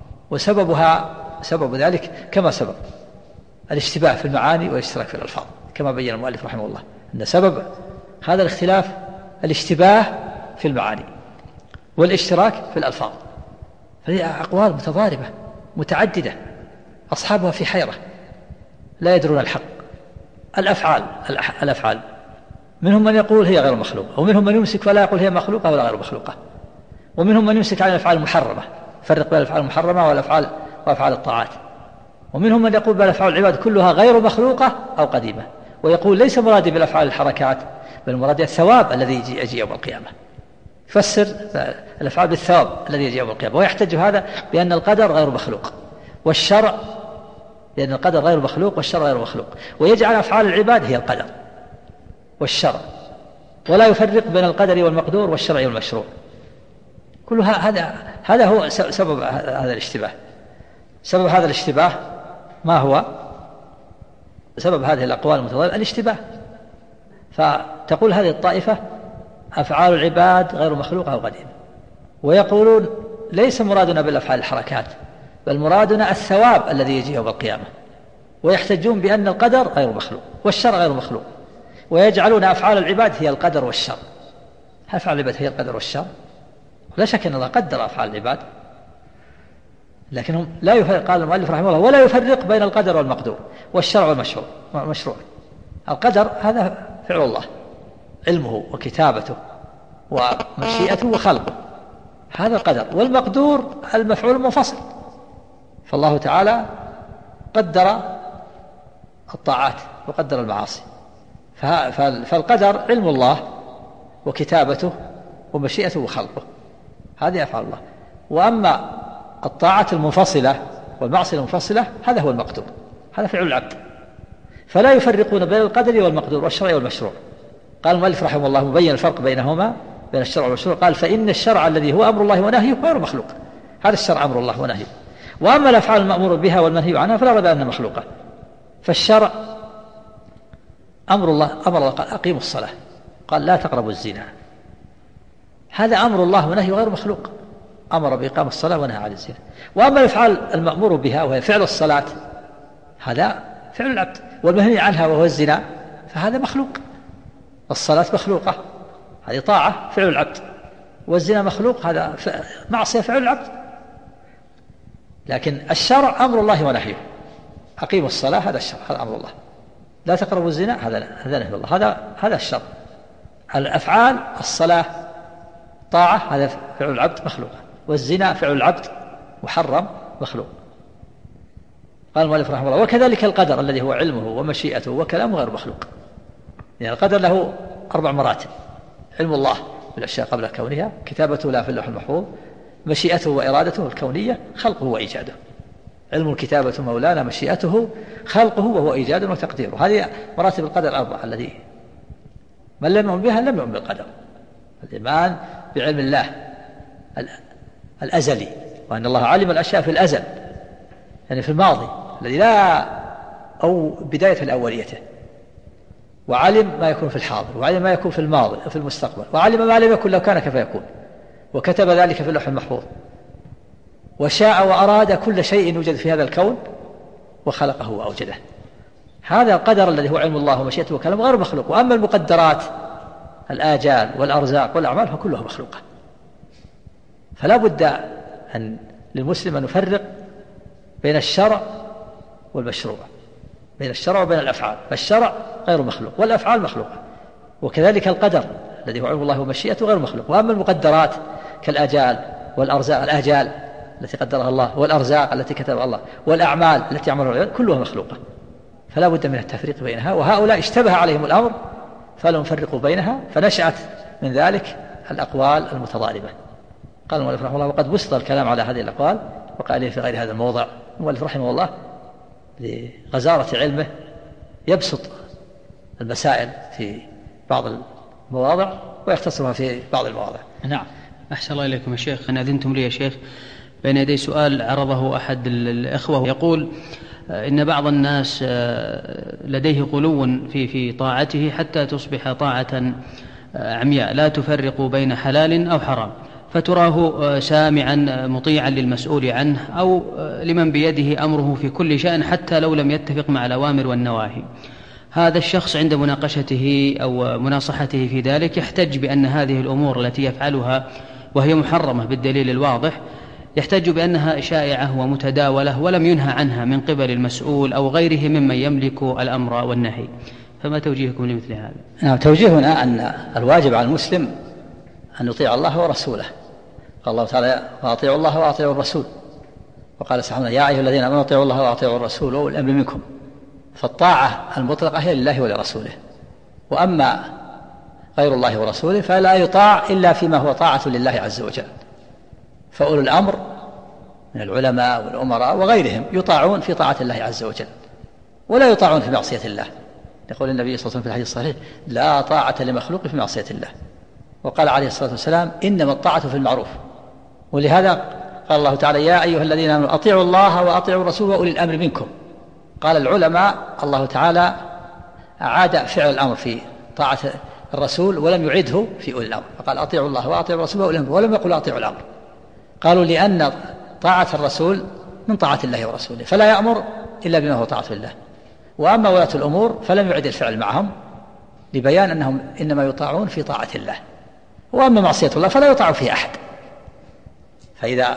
سبب ذلك كما سبق الاشتباه في المعاني والاشتراك في الألفاظ، كما بين المؤلف رحمه الله أن سبب هذا الاختلاف الاشتباه في المعاني والاشتراك في الألفاظ. فهي أقوال متضاربة متعددة أصحابها في حيرة لا يدرون الحق. الأفعال منهم من يقول هي غير مخلوقة، ومنهم من يمسك فلا يقول هي مخلوقة ولا غير مخلوقة. ومنهم من يمسك عن الأفعال المحرمة، فرق بين الأفعال المحرمة وأفعال الطاعات. ومنهم من يقول بل أفعال العباد كلها غير مخلوقة أو قديمة، ويقول ليس مرادي بالأفعال الحركات بل مرادي الثواب الذي يجي يوم القيامة، يفسر الأفعال بالثواب الذي يجي يوم القيامة. ويحتج هذا بأن القدر غير مخلوق والشرع، لأن القدر غير مخلوق والشرع غير مخلوق، ويجعل أفعال العباد هي القدر والشرع، ولا يفرق بين القدر والمقدور والشرع والمشروع. كل هذا هو سبب هذا الاشتباه. سبب هذا الاشتباه ما هو؟ سبب هذه الأقوال المتضاربة الاشتباه. فتقول هذه الطائفة أفعال العباد غير مخلوقة أو قديمة، ويقولون ليس مرادنا بالأفعال الحركات بل مرادنا الثواب الذي يجي يوم القيامة، ويحتجون بأن القدر غير مخلوق والشرع غير مخلوق، ويجعلون أفعال العباد هي القدر والشر. أفعال العباد هي القدر والشر؟ لا شك أن الله قدر أفعال العباد، لكنهم لا يفرق. قال المؤلف رحمه الله ولا يفرق بين القدر والمقدور والشرع والمشروع. القدر هذا فعل الله، علمه وكتابته ومشيئته وخلقه، هذا القدر. والمقدور المفعول المنفصل، فالله تعالى قدر الطاعات وقدر المعاصي، فالقدر علم الله وكتابته ومشيئته وخلقه، هذه أفعال الله. وأما الطاعة المنفصلة والمعصية المنفصلة هذا هو المقدور، هذا فعل العبد. فلا يفرقون بين القدر والمقدور والشرع والمشروع. قال المؤلف رحمه الله مبين الفرق بينهما بين الشرع والمشروع، قال فإن الشرع الذي هو أمر الله ونهيه غير مخلوق، هذا الشرع أمر الله ونهيه. وأما الأفعال المأمور بها والمنهي عنها فلا ريب أنها مخلوقة. فالشرع أمر الله قال أقيموا الصلاة، قال لا تقربوا الزنا، هذا أمر الله ونهيه غير مخلوق، أمر بإقام الصلاة ونهى عن الزنا. وأما الأفعال المأمور بها وهي فعل الصلاة هذا فعل العبد، والمنهي عنها وهو الزنا فهذا مخلوق. الصلاة مخلوقة هذه طاعة فعل العبد، والزنا مخلوق هذا معصية فعل العبد. لكن الشرع أمر الله ونهيه، أقيموا الصلاة هذا الشرع، هذا أمر الله. لا تقربوا الزنا هذا نهي الله، هذا الشرع. الأفعال الصلاة طاعة هذا فعل العبد مخلوق، والزنا فعل العبد محرم مخلوق. قال المؤلف رحمه الله وكذلك القدر الذي هو علمه ومشيئته وكلامه غير مخلوق. يعني القدر له 4 مراتب: علم الله بالأشياء قبل كونها، كتابته لا في اللوح المحفوظ، مشيئته وإرادته الكونية، خلقه وإيجاده. علم الكتابة مولانا، مشيئته خلقه وهو إيجاد وتقديره. هذه مراتب القدر 4 الذي من لم يؤمن بها لم يؤمن بالقدر. الإيمان بعلم الله الأزلي، وأن الله علم الأشياء في الأزل، يعني في الماضي الذي لا أو بداية الأوليته، وعلم ما يكون في الحاضر، وعلم ما يكون في الماضي في المستقبل، وعلم ما لم يكن لو كان كيف يكون، وكتب ذلك في اللوح المحفوظ، وشاء وأراد كل شيء يوجد في هذا الكون وخلقه وأوجده. هذا القدر الذي هو علم الله ومشيئته وكلامه غير مخلوق. وأما المقدرات الآجال والأرزاق والأعمال فكلها مخلوقة. فلا بد أن للمسلم أن يفرق بين الشرع والمشروع، بين الشرع وبين الأفعال. فالشرع غير مخلوق والأفعال مخلوقة، وكذلك القدر الذي هو علم الله ومشيئته غير مخلوق. وأما المقدرات كالآجال والأرزاق، الآجال التي قدرها الله والأرزاق التي كتبها الله والأعمال التي يعملها العباد كلها مخلوقة. فلا بد من التفريق بينها، وهؤلاء اشتبه عليهم الأمر فلم يفرقوا بينها، فنشأت من ذلك الأقوال المتضاربة. قال المؤلف رحمه الله: وقد بسط الكلام على هذه الأقوال وقال في غير هذا الموضع. المؤلف رحمه الله لغزارة علمه يبسط المسائل في بعض المواضع ويختصرها في بعض المواضع. نعم. أحسن الله إليكم يا شيخ. أن أذنتم لي يا شيخ بين يدي سؤال عرضه أحد الإخوة يقول إن بعض الناس لديه غلو في طاعته حتى تصبح طاعة عمياء لا تفرق بين حلال أو حرام، فتراه سامعا مطيعا للمسؤول عنه أو لمن بيده أمره في كل شأن حتى لو لم يتفق مع الأوامر والنواهي. هذا الشخص عند مناقشته أو مناصحته في ذلك يحتج بأن هذه الأمور التي يفعلها وهي محرمة بالدليل الواضح يحتج بأنها شائعة ومتداولة ولم ينهى عنها من قبل المسؤول أو غيره ممن يملك الأمر والنهي. فما توجيهكم لمثل هذا؟ نعم، توجيهنا أن الواجب على المسلم أن يطيع الله ورسوله. قال الله تعالى: وأطيعوا الله وأطيعوا الرسول. وقال سبحانه: يا أيها الذين آمنوا أطيعوا الله وأطيعوا الرسول وأولي الأمر منكم. فالطاعة المطلقة هي لله ولرسوله، وأما غير الله ورسوله فلا يطاع إلا فيما هو طاعة لله عز وجل. فأولو الأمر من العلماء والأمراء وغيرهم يطاعون في طاعة الله عز وجل ولا يطاعون في معصية الله. يقول النبي صلى الله عليه وسلم في الحديث الصحيح: لا طاعة لمخلوق في معصية الله. وقال عليه الصلاة والسلام: إنما الطاعة في المعروف. ولهذا قال الله تعالى: يا أيها الذين آمنوا أطيعوا الله وأطيعوا الرسول وأولي الأمر منكم. قال العلماء: الله تعالى أعاد فعل الأمر في طاعة الرسول ولم يعده في أولي الأمر، فقال: أطيعوا الله وأطيعوا الرسول وأولي الأمر، ولم يقل أطيعوا الأمر. قالوا: لأن طاعة الرسول من طاعة الله ورسوله، فلا يأمر إلا بما هو طاعة الله. وأما ولاة الأمور فلم يعد الفعل معهم لبيان أنهم إنما يطاعون في طاعة الله. وأما معصية الله فلا يطاع فيه أحد. فإذا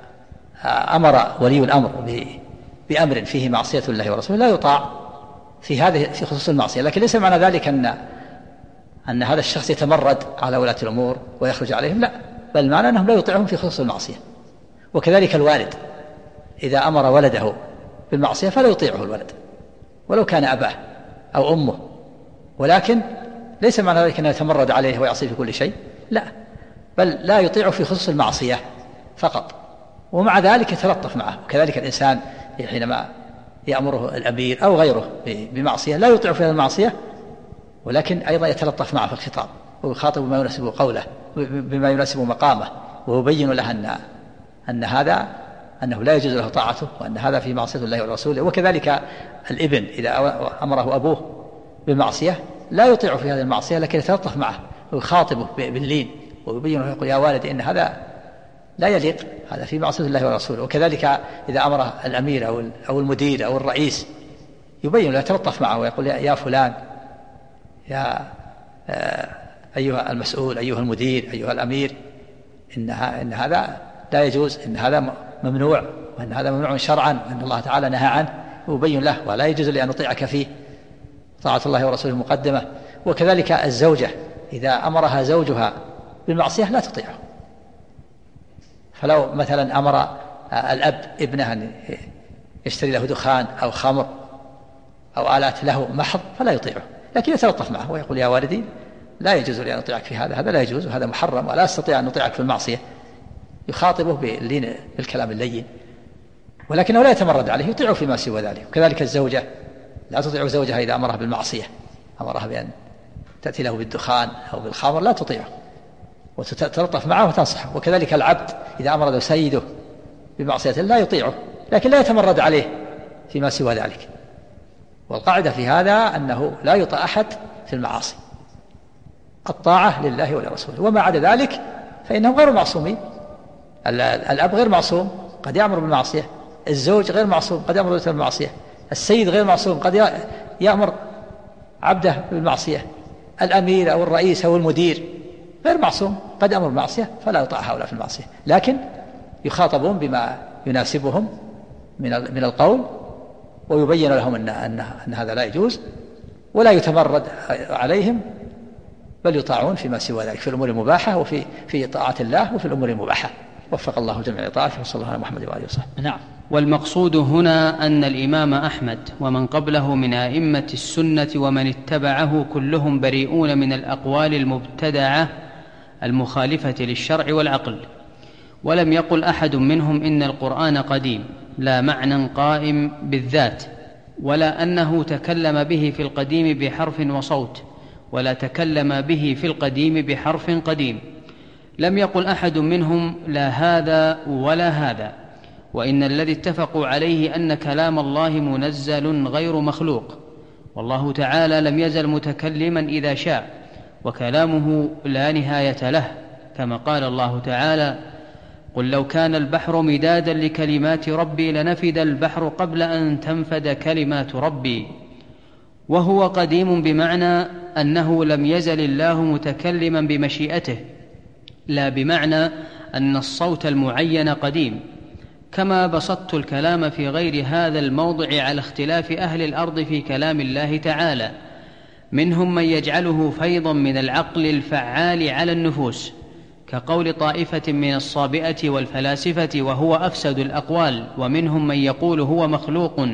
أمر ولي الأمر بأمر فيه معصية الله ورسوله لا يطاع في خصوص المعصية. لكن ليس معنى ذلك أن هذا الشخص يتمرد على ولاة الأمور ويخرج عليهم، لا، بل معنى أنهم لا يطيعهم في خصوص المعصية. وكذلك الوالد إذا أمر ولده بالمعصية فلا يطيعه الولد ولو كان أباه أو أمه، ولكن ليس معنى ذلك أنه يتمرد عليه ويعصيه في كل شيء، لا، بل لا يطيعه في خصوص المعصية فقط، ومع ذلك يتلطف معه. وكذلك الإنسان حينما يأمره الأمير أو غيره بمعصية لا يطيع في هذه المعصية، ولكن أيضا يتلطف معه في الخطاب ويخاطب بما يناسب قوله بما يناسب مقامه، ويبين له أنه لا يجوز له طاعته وأن هذا في معصية الله ورسوله. وكذلك الابن إذا أمره أبوه بمعصية لا يطيع في هذه المعصية، لكن يتلطف معه ويخاطبه باللين ويبين له يقول: يا والدي إن هذا لا يليق، هذا في معصية الله ورسوله. وكذلك إذا أمره الأمير أو المدير أو الرئيس يبين له يتلطف معه ويقول: يا فلان، يا أيها المسؤول، أيها المدير، أيها الأمير، إن هذا لا يجوز، إن هذا ممنوع، وأن هذا ممنوع شرعا، وأن الله تعالى نهى عنه، ويبين له ولا يجوز لي أن أطيعك فيه، طاعة الله ورسوله مقدمة. وكذلك الزوجة إذا أمرها زوجها بالمعصية لا تطيعه. فلو مثلا أمر الأب ابنه أن يشتري له دخان أو خمر أو آلات له محض فلا يطيعه، لكن يتلطف معه ويقول: يا والدي لا يجوز لي أن أطيعك في هذا لا يجوز، وهذا محرم، ولا أستطيع أن أطيعك في المعصية. يخاطبه بالكلام اللين، ولكنه لا يتمرد عليه، يطيعه فيما سوى ذلك. وكذلك الزوجة لا تطيع زوجها إذا أمرها بالمعصية، أمرها بأن تأتي له بالدخان أو بالخمر لا تطيعه وتتلطف معه وتنصحه. وكذلك العبد إذا أمر سيده بمعصية لا يطيعه، لكن لا يتمرد عليه فيما سوى ذلك. والقاعدة في هذا أنه لا يطاع أحد في المعاصي، الطاعة لله ولرسوله، وما عدا ذلك فإنهم غير معصومين. الأب غير معصوم، قد يأمر بالمعصية، الزوج غير معصوم، قد يأمر بالمعصية، السيد غير معصوم، قد يأمر عبده بالمعصية، الأمير أو الرئيس أو المدير غير معصوم، قد يأمر بالمعصية، فلا يطاع هؤلاء في المعصية، لكن يخاطبون بما يناسبهم من القول، ويبين لهم أن هذا لا يجوز، ولا يتمرد عليهم، بل يطاعون فيما سوى ذلك في الأمور المباحة وفي طاعة الله وفي الأمور المباحة. وفق الله الجميع لطاعته، وصلى الله على محمد وآله وصحبه. نعم. والمقصود هنا أن الإمام أحمد ومن قبله من أئمة السنة ومن اتبعه كلهم بريئون من الأقوال المبتدعة المخالفة للشرع والعقل. ولم يقل أحد منهم إن القرآن قديم، لا معنى قائم بالذات، ولا أنه تكلم به في القديم بحرف وصوت، ولا تكلم به في القديم بحرف قديم. لم يقل أحد منهم لا هذا ولا هذا. وإن الذي اتفقوا عليه أن كلام الله منزل غير مخلوق، والله تعالى لم يزل متكلما إذا شاء، وكلامه لا نهاية له، كما قال الله تعالى: قل لو كان البحر مدادا لكلمات ربي لنفد البحر قبل أن تنفد كلمات ربي. وهو قديم بمعنى أنه لم يزل الله متكلما بمشيئته، لا بمعنى أن الصوت المعين قديم. كما بسطت الكلام في غير هذا الموضع على اختلاف أهل الأرض في كلام الله تعالى، منهم من يجعله فيضا من العقل الفعال على النفوس، كقول طائفة من الصابئة والفلاسفة وهو أفسد الأقوال، ومنهم من يقول هو مخلوق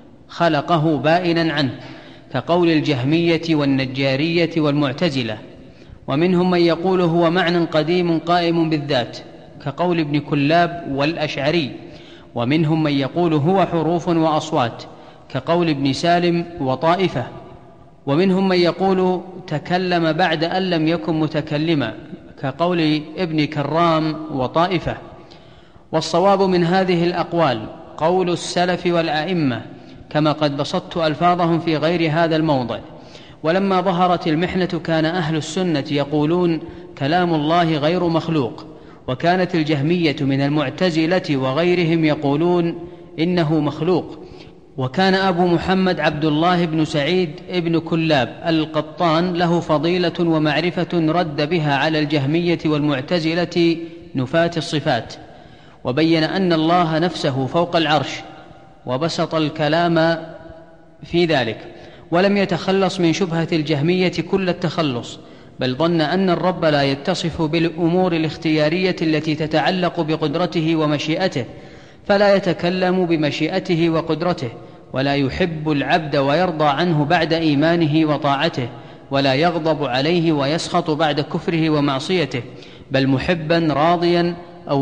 خلقه بائنا عنه، كقول الجهمية والنجارية والمعتزلة. ومنهم من يقول هو معنى قديم قائم بالذات، كقول ابن كلاب والأشعري. ومنهم من يقول هو حروف وأصوات، كقول ابن سالم وطائفة. ومنهم من يقول تكلم بعد أن لم يكن متكلما، كقول ابن كرام وطائفة. والصواب من هذه الأقوال قول السلف والأئمة، كما قد بسطت ألفاظهم في غير هذا الموضع. ولما ظهرت المحنة كان أهل السنة يقولون كلام الله غير مخلوق، وكانت الجهمية من المعتزلة وغيرهم يقولون إنه مخلوق. وكان أبو محمد عبد الله بن سعيد ابن كلاب القطان له فضيلة ومعرفة رد بها على الجهمية والمعتزلة نفاة الصفات، وبين أن الله نفسه فوق العرش، وبسط الكلام في ذلك، ولم يتخلص من شبهة الجهمية كل التخلص، بل ظن أن الرب لا يتصف بالأمور الاختيارية التي تتعلق بقدرته ومشيئته، فلا يتكلم بمشيئته وقدرته، ولا يحب العبد ويرضى عنه بعد إيمانه وطاعته، ولا يغضب عليه ويسخط بعد كفره ومعصيته، بل محبا راضيا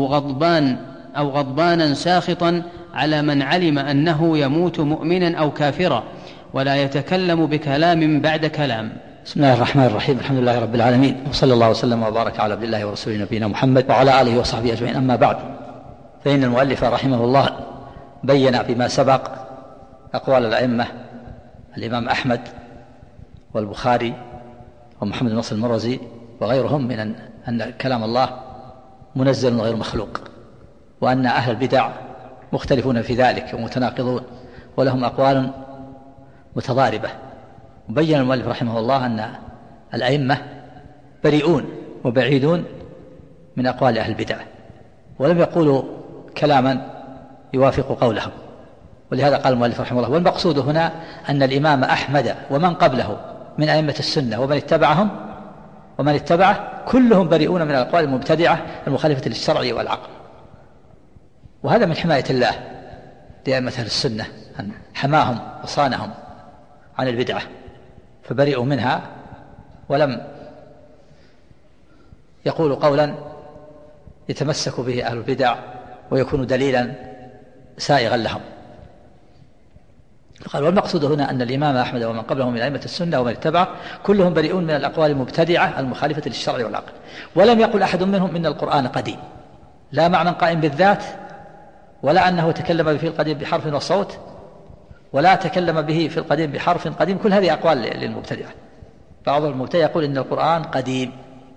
أو غضبانا ساخطا على من علم أنه يموت مؤمنا أو كافرا، ولا يتكلم بكلام بعد كلام. بسم الله الرحمن الرحيم. الحمد لله رب العالمين، وصلى الله وسلم وبارك على عبد الله ورسوله نبينا محمد وعلى آله وصحبه أجمعين. أما بعد، فإن المؤلف رحمه الله بين فيما سبق أقوال الأئمة الإمام أحمد والبخاري ومحمد بن نصر المروزي وغيرهم من أن كلام الله منزل غير مخلوق، وأن أهل البدع مختلفون في ذلك ومتناقضون ولهم أقوال متضاربة. وبين المؤلف رحمه الله أن الأئمة بريئون وبعيدون من أقوال أهل البدع، ولم يقولوا كلاما يوافق قولهم. ولهذا قال المؤلف رحمه الله: والمقصود هنا أن الإمام أحمد ومن قبله من أئمة السنة ومن اتبعه كلهم بريئون من الأقوال المبتدعة المخالفة للشرع والعقل. وهذا من حماية الله لأئمة أهل السنة، أن حماهم وصانهم عن البدعة، فبرئوا منها ولم يقولوا قولا يتمسك به أهل البدع ويكون دليلا سائغا لهم. قال: والمقصود هنا أن الإمام أحمد ومن قبله من أئمة السنة ومن اتبعه كلهم بريئون من الأقوال المبتدعة المخالفة للشرع والعقل. ولم يقل أحد منهم إن القرآن قديم، لا معنى قائم بالذات ولا أنه تكلم به في القديم بحرف وصوت، ولا تكلم به في القديم بحرف قديم. كل هذه أقوال للمبتدعة. بعض المبتدعة يقول إن القرآن قديم،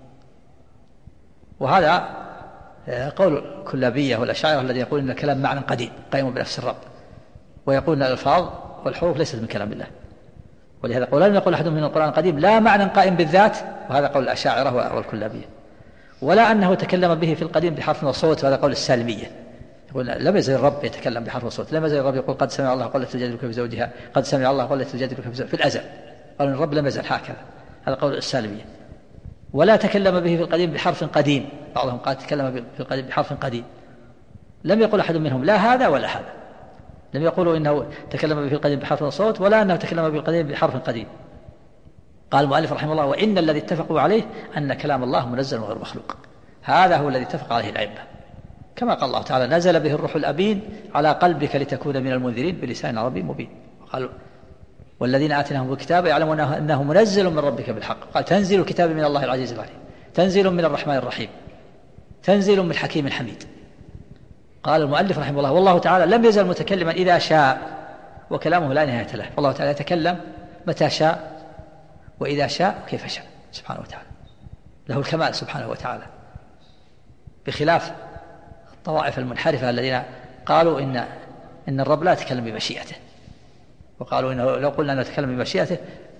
وهذا قول الكلابية والأشاعرة الذين يقولون إن الكلام معنى قديم قائم بنفس الرب، ويقول أن الألفاظ والحروف ليست من كلام الله. ولهذا قول لم يقول أحد من القرآن قديم لا معنى قائم بالذات، وهذا قول الأشاعرة والكلابية. ولا أنه تكلم به في القديم بحرف وصوت، وهذا قول السالمية. يقول لم يزل الرب يتكلم بحرف وصوت، لم يزل الرب يقول قد سمع الله قولة تجادلك في زوجها، قد سمع الله قولة تجادلك في الأزل. قال الرب لم يزل هكذا، هذا قول السالمية. ولا تكلم به في القديم بحرف قديم، بعضهم قال تكلم في القديم بحرف قديم، لم يقل أحد منهم لا هذا ولا هذا. لم يقولوا إنه تكلم به في القديم بحرف وصوت، ولا أنه تكلم به القديم بحرف قديم. قال المؤلف رحمه الله: وإن الذي اتفقوا عليه أن كلام الله منزل وغير مخلوق. هذا هو الذي اتفق عليه الأئمة، كما قال الله تعالى: نزل به الروح الأمين على قلبك لتكون من المنذرين بلسان عربي مبين. قالوا: والذين آتيناهم الكتاب يعلمون أنه منزل من ربك بالحق. قال: تنزيل الكتاب من الله العزيز العليم، تنزيل من الرحمن الرحيم، تنزيل من حكيم حميد. قال المؤلف رحمه الله: والله تعالى لم يزل متكلما إذا شاء، وكلامه لا نهاية له. والله تعالى يتكلم متى شاء وإذا شاء وكيف شاء سبحانه وتعالى، له الكمال سبحانه وتعالى، بخلاف الطوائف المنحرفة الذين قالوا إن الرب لا يتكلم بمشيئته، وقالوا إنه لو قلنا أنه يتكلم بمشيئته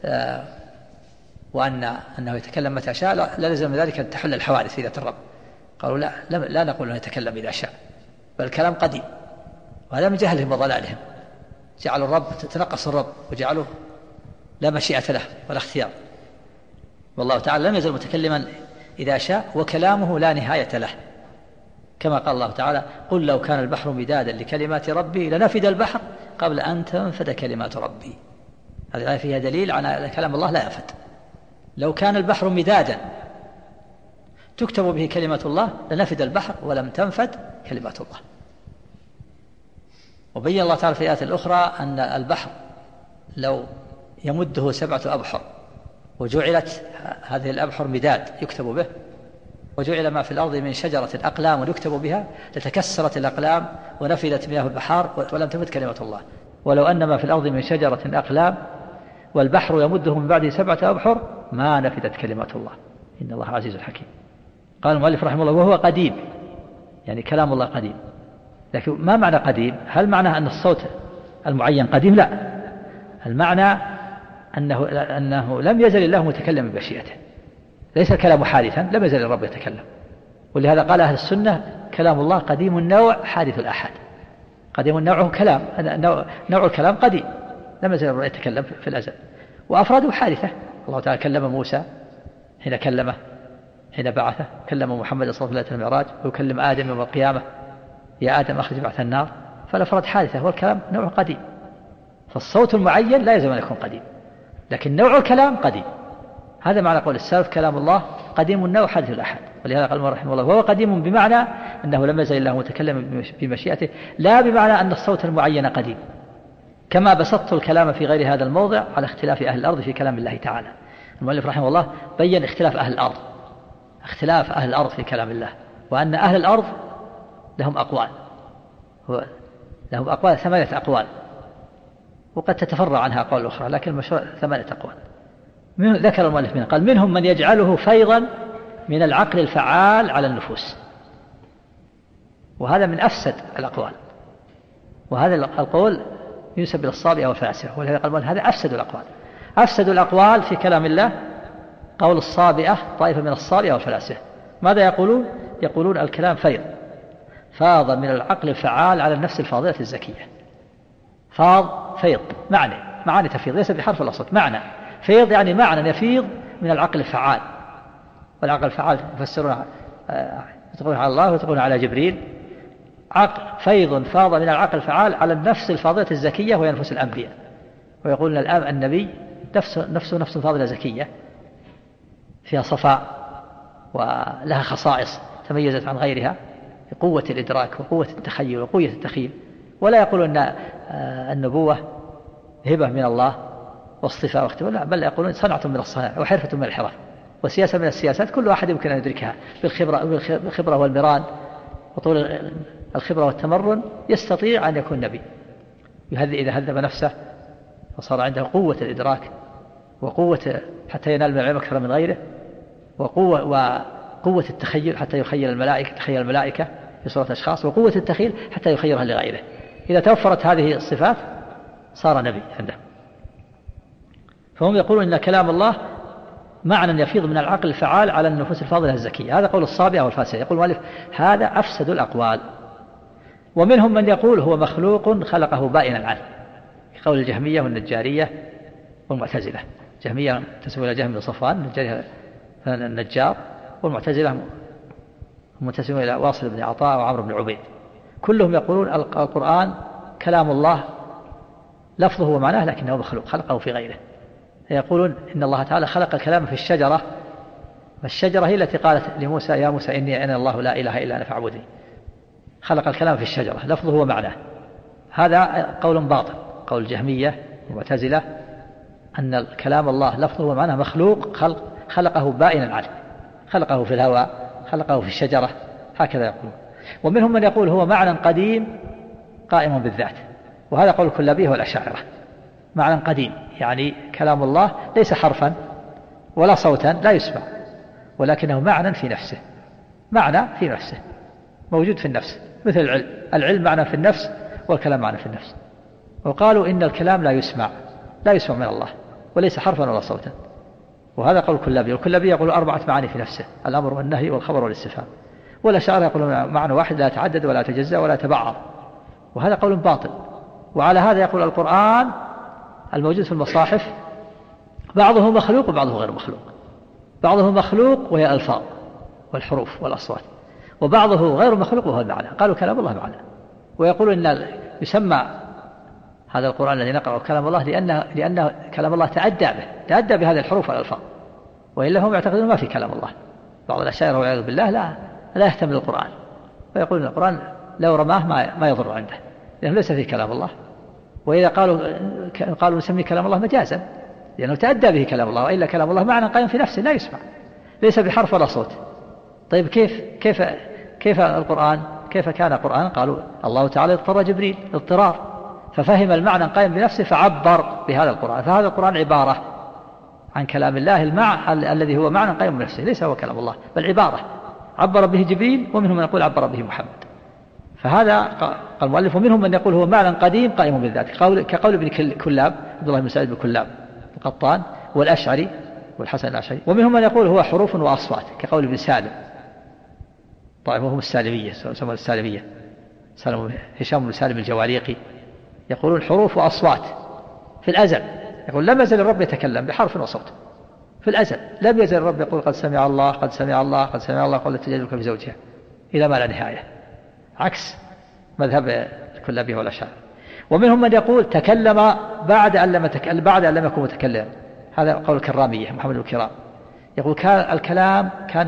وأنه يتكلم متى شاء لا لزم من ذلك أن تحل الحوادث في ذات الرب. قالوا لا نقول أنه يتكلم إذا شاء، بل الكلام قديم. وهذا من جهلهم وضلالهم، جعلوا الرب تنقص الرب وجعلوا لا مشيئة له ولا اختيار. والله تعالى لم يزل متكلما إذا شاء، وكلامه لا نهاية له، كما قال الله تعالى: قل لو كان البحر مدادا لكلمات ربي لنفد البحر قبل أن تنفد كلمات ربي. هذه الآية فيها دليل على كلام الله لا ينفد. لو كان البحر مدادا تكتب به كلمات الله لنفد البحر ولم تنفد كلمات الله. وبين الله تعالى في آيات الأخرى أن البحر لو يمده 7 أبحر وجعلت هذه الأبحر مداد يكتب به، وجعل ما في الأرض من شجرة أقلام يكتب بها لتكسرت الأقلام ونفدت مياه البحار ولم تفد كلمة الله. ولو أن ما في الأرض من شجرة أقلام والبحر يمده من بعده 7 أبحر ما نفدت كلمات الله إن الله عزيز حكيم. قال المؤلف رحمه الله: وهو قديم، يعني كلام الله قديم. لكن ما معنى قديم؟ هل معنى أن الصوت المعين قديم؟ لا، المعنى أنه لم يزل الله متكلم بمشيئته، ليس الكلام حادثا، لم يزل الرب يتكلم. ولهذا قال أهل السنة: كلام الله قديم النوع حادث الآحاد. قديم النوع كلام، نوع الكلام قديم، لم يزل الرب يتكلم في الأزل. وأفراده حادثة. الله تعالى كلم موسى حين كلمه، حين بعثه، كلم محمد صلى الله عليه وسلم المعراج، ويكلم آدم يوم القيامة: يا آدم أخرج بعث النار. فالأفراد حادثة والكلام نوع قديم. فالصوت المعين لا يلزم أن يكون قديم، لكن نوع الكلام قديم. هذا معنى قول السلف: كلام الله قديم النوع حادث الأحد. ولهذا قال رحمه الله: وهو قديم بمعنى أنه لم يزل الله متكلم بمشيئته، لا بمعنى أن الصوت المعين قديم. كما بسطت الكلام في غير هذا الموضع على اختلاف أهل الأرض في كلام الله تعالى. المؤلف رحمه الله بين اختلاف أهل الأرض، اختلاف أهل الأرض في كلام الله، وأن أهل الأرض لهم أقوال، لهم أقوال 8 أقوال، وقد تتفرع عنها أقوال أخرى، لكن المشروع 8 أقوال. ذكر المؤلف منه قال: منهم من يجعله فيضا من العقل الفعال على النفوس، وهذا من أفسد الأقوال، وهذا القول ينسب إلى الصابئة والفلاسفة. ولهذا قال: هذا أفسد الأقوال. أفسد الأقوال في كلام الله قول الصابئة، طائفة من الصابئة والفلاسفة. ماذا يقولون؟ يقولون الكلام فيض، فاض من العقل الفعال على النفس الفاضلة الزكية. فاض فيض معاني تفيض، ليس بحرف ولا صوت، معنى فيض يعني معنى يفيض من العقل الفعال. والعقل الفعال يفسرون يتقون على الله ويتقون على جبريل. فيض فاض من العقل الفعال على النفس الفاضلة الزكية وهي نفوس الأنبياء. ويقولون الآن النبي نفس فاضلة زكية فيها صفاء ولها خصائص تميزت عن غيرها في قوة الإدراك وقوة التخيل وقوة التخيل. ولا يقولون أن النبوة هبة من الله واصطفاء واختبار، بل يقولون صنعة من الصناعة وحرفة من الحرف وسياسة من السياسات، كل واحد يمكن أن يدركها بالخبرة والمران الخبرة والتمرن يستطيع أن يكون نبي. إذا هذب نفسه فصار عنده قوة الإدراك وقوة حتى ينال من العلم أكثر من غيره، وقوة التخيل حتى يخيل الملائكة في صورة أشخاص، وقوة التخيل حتى يخيرها لغيره. إذا توفرت هذه الصفات صار نبي عنده. فهم يقولون إن كلام الله معنى يفيض من العقل الفعال على النفوس الفاضلة الزكية. هذا قول الصابئة والفاسدة. يقول المؤلف هذا أفسد الأقوال. ومنهم من يقول هو مخلوق خلقه بائنا عنه، قول الجهمية والنجارية والمعتزلة. الجهمية تسوي إلى جهم بن صفوان، النجارية النجار، والمعتزلة منتسبون إلى واصل بن عطاء وعمرو بن عبيد. كلهم يقولون القرآن كلام الله لفظه ومعناه لكنه مخلوق خلقه في غيره. يقولون إن الله تعالى خلق الكلام في الشجرة، والشجرة هي التي قالت لموسى يا موسى إني أنا الله لا إله إلا أنا فاعبدني. خلق الكلام في الشجرة لفظه ومعناه. هذا قول باطل، قول الجهمية والمعتزلة أن الكلام الله لفظه ومعناه مخلوق خلقه بائنا عنه، خلقه في الهواء، خلقه في الشجرة، هكذا يقولون. ومنهم من يقول هو معنى قديم قائم بالذات، وهذا قول الكلابية والأشاعرة. معنى قديم يعني كلام الله ليس حرفا ولا صوتا لا يسمع، ولكنه معنى في نفسه، معنى في نفسه موجود في النفس، مثل العلم معنى في النفس والكلام معنى في النفس. وقالوا إن الكلام لا يسمع من الله وليس حرفا ولا صوتا، وهذا قول الكلابية. والكلابية يقول 4 معاني في نفسه: الأمر والنهي والخبر والاستفهام. والأشاعرة يقولون معنى واحد لا يتعدد ولا يتجزأ ولا يتبعض، وهذا قول باطل. وعلى هذا يقول القرآن الموجود في المصاحف بعضه مخلوق وبعضه غير مخلوق. بعضه مخلوق وهي الألفاظ والحروف والأصوات، وبعضه غير مخلوق وهو المعنى. قالوا كلام الله معنى. ويقولون إن يسمى هذا القرآن الذي نقرأه كلام الله لأن كلام الله تأدى بهذه الحروف والألفاظ، وإلا هم يعتقدون ما في كلام الله. بعض الأشاعرة والعياذ بالله لا يهتم القرآن، ويقولون القرآن لو رماه ما يضر عنده، لأنه ليس فيه كلام الله. وإذا قالوا نسمي كلام الله مجازا لأنه تأدى به كلام الله، وإلا كلام الله معنى قائم في نفسه لا يسمع، ليس بحرف ولا صوت. طيب كيف القرآن كيف كان قرآن؟ قالوا الله تعالى اضطر جبريل اضطرار ففهم المعنى قائم بنفسه فعبر بهذا القرآن. فهذا القرآن عبارة عن كلام الله الذي هو معنى قائم بنفسه، ليس هو كلام الله بل عبارة عبر به جبريل، ومنهم من يقول عبر به محمد. فهذا قال المؤلف. ومنهم من يقول هو معنى قديم قائم بالذات، كقول ابن كلاب عبد الله بن سعيد بن كلاب القطان والأشعري والحسن الأشعري. ومنهم من يقول هو حروف وأصوات، كقول ابن سالم طائفة هم السالمية، يسمون السالمية، هشام بن سالم الجواليقي، يقولون حروف وأصوات في الأزل. يقول لم يزل الرب يتكلم بحرف وصوت في الأزل، لم يزل الرب يقول قد سمع الله قد سمع الله قد سمع الله قولت تجادلك في زوجها إلى ما لا نهاية، عكس مذهب الكلابية والأشاعرة. ومنهم من يقول تكلم بعد أن لم يكن متكلم، هذا قول الكرامية محمد بن كرام، يقول الكلام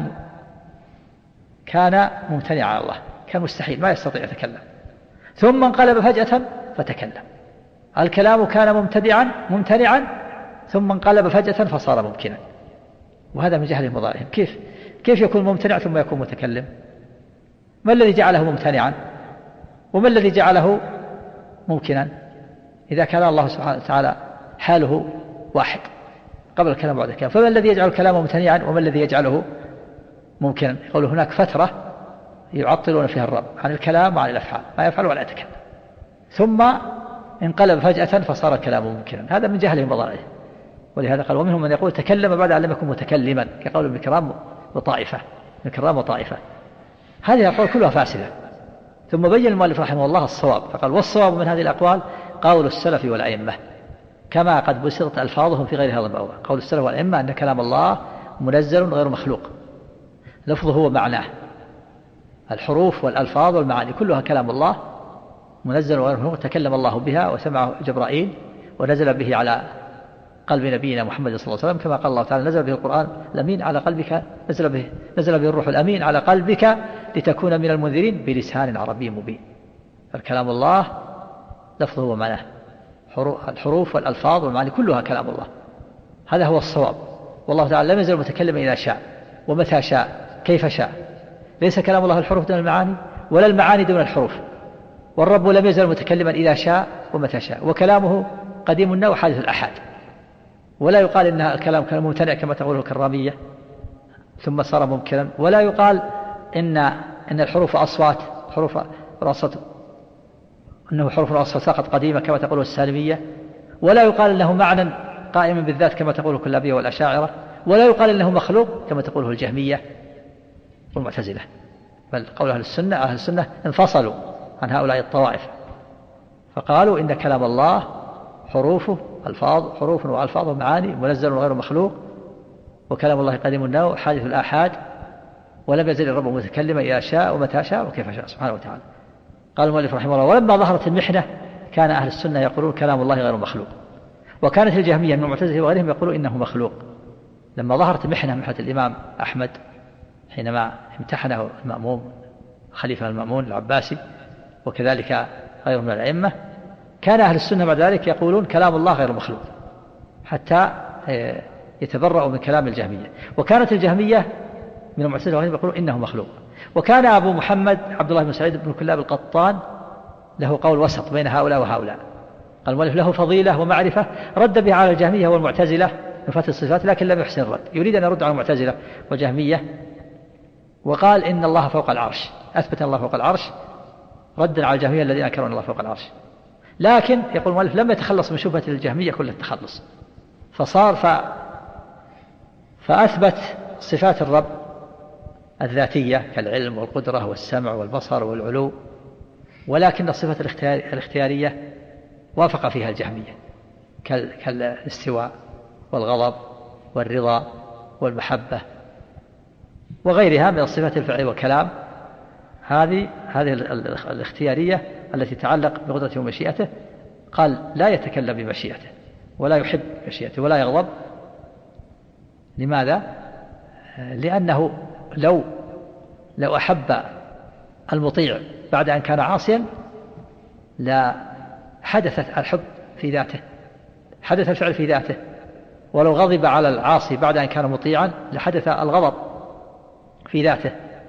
كان ممتنعا على الله، كان مستحيل ما يستطيع يتكلم، ثم انقلب فجأة فتكلم. الكلام كان ممتنعا ثم انقلب فجأة فصار ممكنا، وهذا من جهل مضارهم. كيف يكون ممتنع ثم يكون متكلم؟ ما الذي جعله ممتنعا وما الذي جعله ممكنا؟ إذا كان الله سبحانه وتعالى حاله واحد قبل الكلام وبعد الكلام، فما الذي يجعل الكلام ممتنعا وما الذي يجعله ممكنا؟ يقول هناك فترة يعطلون فيها الرب عن الكلام وعن الأفعال، ما يفعل ولا يتكلم، ثم انقلب فجأة فصار الكلام ممكنا. هذا من جهلهم وضلالهم. ولهذا قال ومنهم من يقول تكلم بعد أن لم يكن متكلما، كقول ابن كرام وطائفة. هذه الأقوال كلها فاسدة. ثم بين المؤلف رحمه الله الصواب، فقال والصواب من هذه الأقوال قول السلف والأئمة كما قد بسطت ألفاظهم في غير هذا الموضع. قول السلف والأئمة أن كلام الله منزل غير مخلوق، لفظه ومعناه، الحروف والألفاظ والمعاني كلها كلام الله منزل وغير مخلوق، تكلم الله بها وسمعه جبرائيل ونزل به على قلب نبينا محمد صلى الله عليه وسلم، كما قال الله تعالى نزل به القرآن الأمين على قلبك، نزل به الروح الأمين على قلبك لتكون من المنذرين بلسان عربي مبين. فالكلام الله لفظه ومعناه، الحروف والألفاظ والمعاني كلها كلام الله، هذا هو الصواب. والله تعالى لم يزل متكلما إذا شاء ومتى شاء كيف شاء. ليس كلام الله الحروف دون المعاني ولا المعاني دون الحروف. والرب لم يزل متكلما إذا شاء ومتى شاء، وكلامه قديم النوع حادث الأحاد. ولا يقال إن الكلام كان ممتنع كما تقوله الكرامية ثم صار ممكنا، ولا يقال إن الحروف أصوات، حروف الأصوات أنه حروف الأصوات فقط قديمة كما تقوله السالمية، ولا يقال إنه معنى قائما بالذات كما تقوله الكلابية والأشاعرة، ولا يقال إنه مخلوق كما تقوله الجهمية والمعتزلة. بل قول أهل السنة انفصلوا عن هؤلاء الطوائف، فقالوا إن كلام الله حروفه حروف وألفاظ ومعاني منزل غير مخلوق، وكلام الله قديم النوع حادث الآحاد، ولم يزل الرب متكلما إذا شاء ومتى شاء وكيف شاء سبحانه وتعالى. قال المؤلف رحمه الله: ولما ظهرت المحنة كان أهل السنة يقولون كلام الله غير مخلوق، وكانت الجهمية من المعتزلة وغيرهم يقولون إنه مخلوق. لما ظهرت محنة الإمام أحمد حينما امتحنه المأموم خليفة المأمون العباسي وكذلك غيره من الأئمة، كان أهل السنة بعد ذلك يقولون كلام الله غير مخلوق حتى يتبرأوا من كلام الجهمية. وكانت الجهمية من المعتزلة وغيرهم يقولون إنه مخلوق. وكان أبو محمد عبد الله بن سعيد بن كلاب القطان له قول وسط بين هؤلاء وهؤلاء. قال المؤلف: له فضيلة ومعرفة رد بها على الجهمية والمعتزلة نفاة الصفات، لكن لم يحسن الرد، يريد أن يرد على المعتزلة والجهمية، وقال إن الله فوق العرش، أثبت الله فوق العرش ردا على الجهمية الذين أنكروا أن الله فوق العرش. لكن يقول المؤلف: لم يتخلص من شبهة الجهمية كل التخلص، فأثبت صفات الرب الذاتية كالعلم والقدرة والسمع والبصر والعلو، ولكن الصفة الاختيارية وافق فيها الجهمية كالاستواء والغضب والرضا والمحبة وغيرها من الصفات الفعلية والكلام. هذه الاختيارية التي تتعلق بقدرته ومشيئته، قال لا يتكلم بمشيئته ولا يحب مشيئته ولا يغضب. لماذا؟ لأنه لو أحب المطيع بعد أن كان عاصيا لا حدثت الحب في ذاته، حدث الفعل في ذاته. ولو غضب على العاصي بعد أن كان مطيعا لحدث الغضب في ذاته.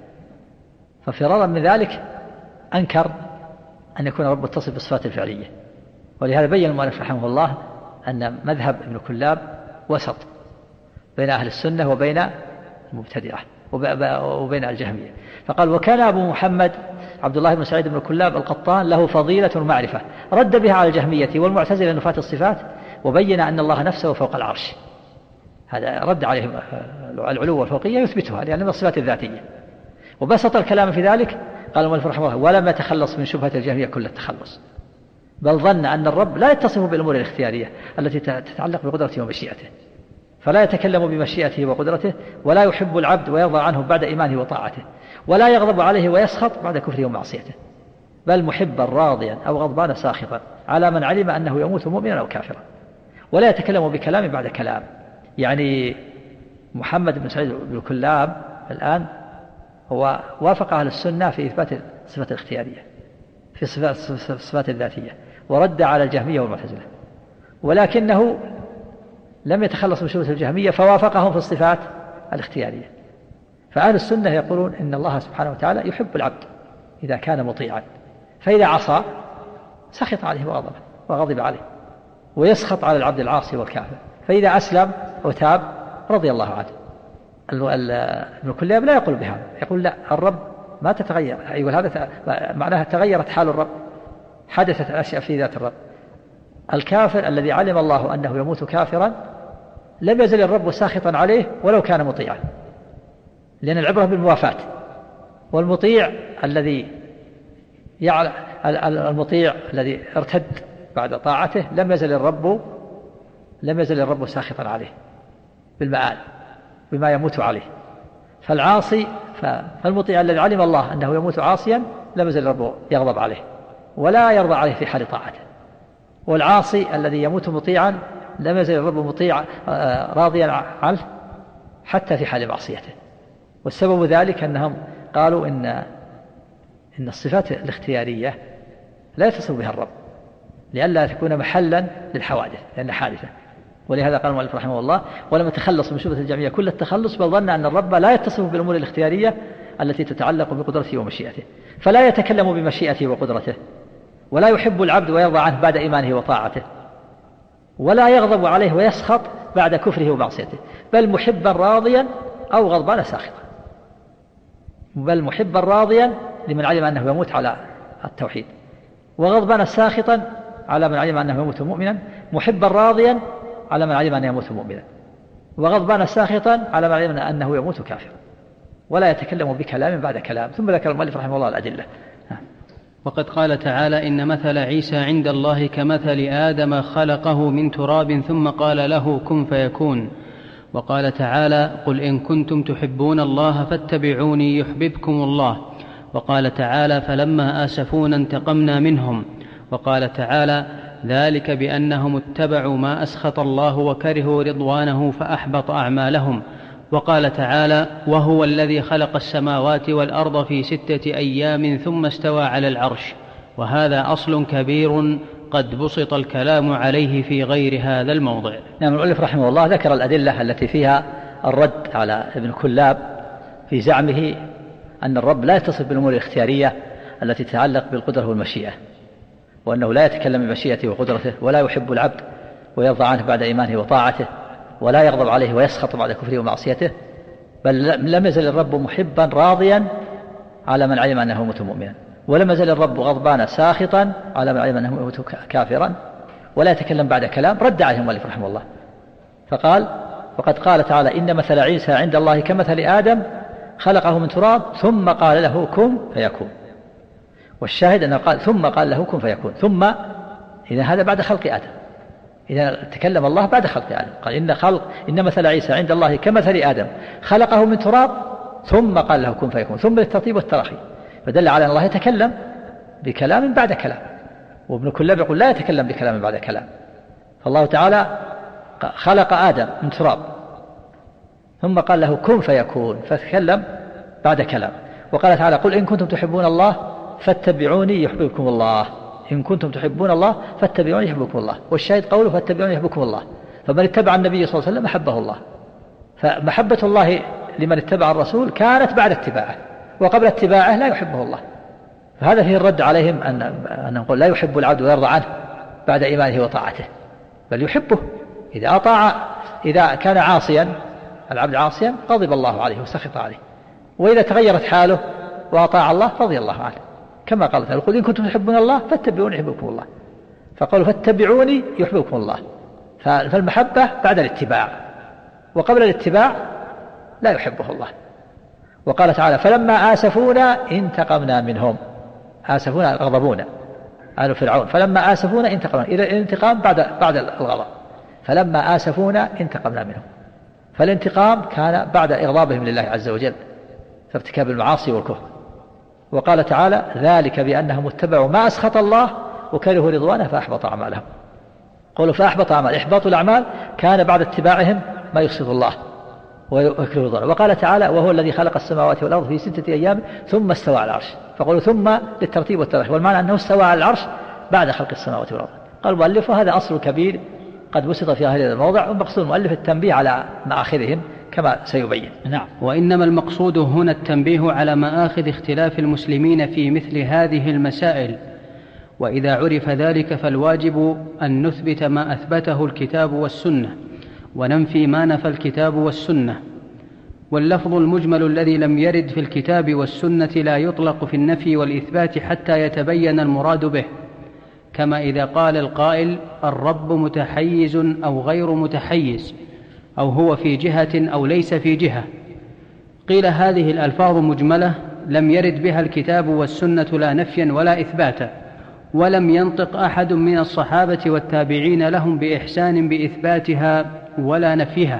ففرارا من ذلك أنكر أن يكون الرب متصف بالصفات الفعلية. ولهذا بين المؤلف رحمه الله أن مذهب ابن كلاب وسط بين أهل السنة وبين المبتدعة وبين الجهمية. فقال: وكان أبو محمد عبد الله بن سعيد بن كلاب القطان له فضيلة ومعرفة رد بها على الجهمية والمعتزلة نفاة الصفات، وبين أن الله نفسه فوق العرش. هذا رد عليهم العلو والفوقية يثبتها لأن من الصفات الذاتية. وبسط الكلام في ذلك. قال المؤلف رحمه الله: ولم يتخلص من شبهة الجهمية كل التخلص، بل ظن أن الرب لا يتصف بالأمور الاختيارية التي تتعلق بقدرته ومشيئته، فلا يتكلم بمشيئته وقدرته، ولا يحب العبد ويرضى عنه بعد إيمانه وطاعته، ولا يغضب عليه ويسخط بعد كفره ومعصيته، بل محبا راضيا أو غضبانا ساخطا على من علم أنه يموت مؤمنا أو كافرا، ولا يتكلم بكلام بعد كلام. يعني محمد بن سعيد بن كلاب الآن هو وافق أهل السنة في إثبات الصفات الاختيارية في الصفات الذاتية، ورد على الجهمية والمعتزلة، ولكنه لم يتخلص من شبهة الجهمية فوافقهم في الصفات الاختيارية. فأهل السنة يقولون إن الله سبحانه وتعالى يحب العبد إذا كان مطيعا، فإذا عصى سخط عليه وغضب عليه، ويسخط على العبد العاصي والكافر، فإذا أسلم وتاب رضي الله عنه. ابن كلاب لا يقول بهذا، يقول لا، الرب ما تتغير، يقول هذا معناها تغيرت حال الرب، حدثت الأشياء في ذات الرب. الكافر الذي علم الله أنه يموت كافرا لم يزل الرب ساخطا عليه ولو كان مطيعا، لأن العبرة بالموافاة. والمطيع المطيع الذي ارتد بعد طاعته لم يزل الرب ساخطا عليه بالمآل بما يموت عليه. فالمطيع الذي علم الله أنه يموت عاصيا لم يزل الرب يغضب عليه ولا يرضى عليه في حال طاعته. والعاصي الذي يموت مطيعا لم يزل الرب راضيا عنه حتى في حال معصيته. والسبب ذلك أنهم قالوا إن الصفات الاختيارية لا يتصل بها الرب لئلا تكون محلا للحوادث لأنها حادثة. ولهذا قال المؤلف رحمه الله: ولم يتخلص من شبهة الجهمية كل التخلص، بل ظن أن الرب لا يتصف بالأمور الاختيارية التي تتعلق بقدرته ومشيئته، فلا يتكلم بمشيئته وقدرته، ولا يحب العبد ويرضى عنه بعد إيمانه وطاعته، ولا يغضب عليه ويسخط بعد كفره ومعصيته، بل محبا راضيا أو غضبان ساخطا، بل محبا راضيا لمن علم أنه يموت على التوحيد، وغضبان ساخطا على من علم أنه يموت مؤمنا، محبا راضيا على من علم أنه يموت مؤمنا، وغضبان ساخطا على من علم أنه يموت كافرا، ولا يتكلم بكلام بعد كلام. ثم ذكر المؤلف رحمه الله الأدلة. وقد قال تعالى: إن مثل عيسى عند الله كمثل آدم خلقه من تراب ثم قال له كن فيكون. وقال تعالى: قل إن كنتم تحبون الله فاتبعوني يحببكم الله. وقال تعالى: فلما آسفونا انتقمنا منهم. وقال تعالى: ذلك بأنهم اتبعوا ما أسخط الله وكرهوا رضوانه فأحبط أعمالهم. وقال تعالى: وهو الذي خلق السماوات والأرض في 6 أيام ثم استوى على العرش. وهذا أصل كبير قد بسط الكلام عليه في غير هذا الموضع. نعم. المؤلف رحمه الله ذكر الأدلة التي فيها الرد على ابن كلاب في زعمه أن الرب لا يتصف بالأمور الاختيارية التي تتعلق بالقدرة والمشيئة، وأنه لا يتكلم بمشيئته وقدرته، ولا يحب العبد ويرضى عنه بعد إيمانه وطاعته، ولا يغضب عليه ويسخط بعد كفره ومعصيته، بل لم يزل الرب محبا راضيا على من علم أنه يموت مؤمنا، ولم يزل الرب غضبان ساخطا على من علم أنه يموت كافرا، ولا يتكلم بعد كلام. رد عليه المؤلف رحمه الله فقال: وقد قال تعالى: إن مثل عيسى عند الله كمثل آدم خلقه من تراب ثم قال له كن فيكون. والشاهد أنه قال ثم قال له كن فيكون، ثم إذا هذا بعد خلق آدم، إذا تكلم الله بعد خلق آدم قال إن مثل عيسى عند الله كمثل آدم خلقه من تراب ثم قال له كن فيكون، ثم للترتيب والتراخي، فدل على أن الله يتكلم بكلام بعد كلام، وابن كلاب يقول لا يتكلم بكلام بعد كلام. فالله تعالى خلق آدم من تراب ثم قال له كن فيكون، فتكلم بعد كلام. وقال تعالى: قل إن كنتم تحبون الله فاتبعوني يحببكم الله. إن كنتم تحبون الله فاتبعوني يحببكم الله. والشاهد قوله فاتبعوني يحببكم الله، فمن اتبع النبي صلى الله عليه وسلم محبه الله، فمحبة الله لمن اتبع الرسول كانت بعد اتباعه، وقبل اتباعه لا يحبه الله. فهذا فيه الرد عليهم أن نقول لا يحب العبد ويرضى عنه بعد إيمانه وطاعته، بل يحبه إذا أطاع. إذا كان عاصيا العبد عاصيا غضب الله عليه وسخط عليه، وإذا تغيرت حاله وأطاع الله رضي الله عنه، كما قال تعالى: قل إن كنتم تحبون الله فاتبعوني يحببكم الله. فقالوا فاتبعوني يحببكم الله، فالمحبة بعد الاتباع، وقبل الاتباع لا يحبه الله. وقال تعالى: فلما آسفونا انتقمنا منهم. آسفونا غضبونا آل فرعون، فلما آسفونا انتقمنا، إذا الانتقام بعد الغضب، فلما آسفونا انتقمنا منهم، فالانتقام كان بعد إغضابهم لله عز وجل في ارتكاب المعاصي والكفر. وقال تعالى: ذلك بأنهم اتبعوا ما أسخط الله وكرهوا رضوانه فأحبط أعمالهم. قولوا فأحبط أعمال، إحباط الأعمال كان بعد اتباعهم ما يسخط الله ويكره رضوانه. وقال تعالى: وهو الذي خلق السماوات والأرض في 6 أيام ثم استوى على العرش. فقولوا ثم للترتيب والتراخي، والمعنى أنه استوى على العرش بعد خلق السماوات والأرض. قال المؤلف: هذا أصل كبير قد بسط في هذا الموضع، ومقصود المؤلف التنبيه على مآخذهم كما سيبين. نعم. وإنما المقصود هنا التنبيه على مآخذ اختلاف المسلمين في مثل هذه المسائل، وإذا عرف ذلك فالواجب أن نثبت ما أثبته الكتاب والسنة، وننفي ما نفى الكتاب والسنة. واللفظ المجمل الذي لم يرد في الكتاب والسنة لا يطلق في النفي والإثبات حتى يتبين المراد به، كما إذا قال القائل: الرب متحيز أو غير متحيز، أو هو في جهة أو ليس في جهة. قيل هذه الألفاظ مجملة لم يرد بها الكتاب والسنة لا نفيا ولا إثباتا، ولم ينطق أحد من الصحابة والتابعين لهم بإحسان بإثباتها ولا نفيها.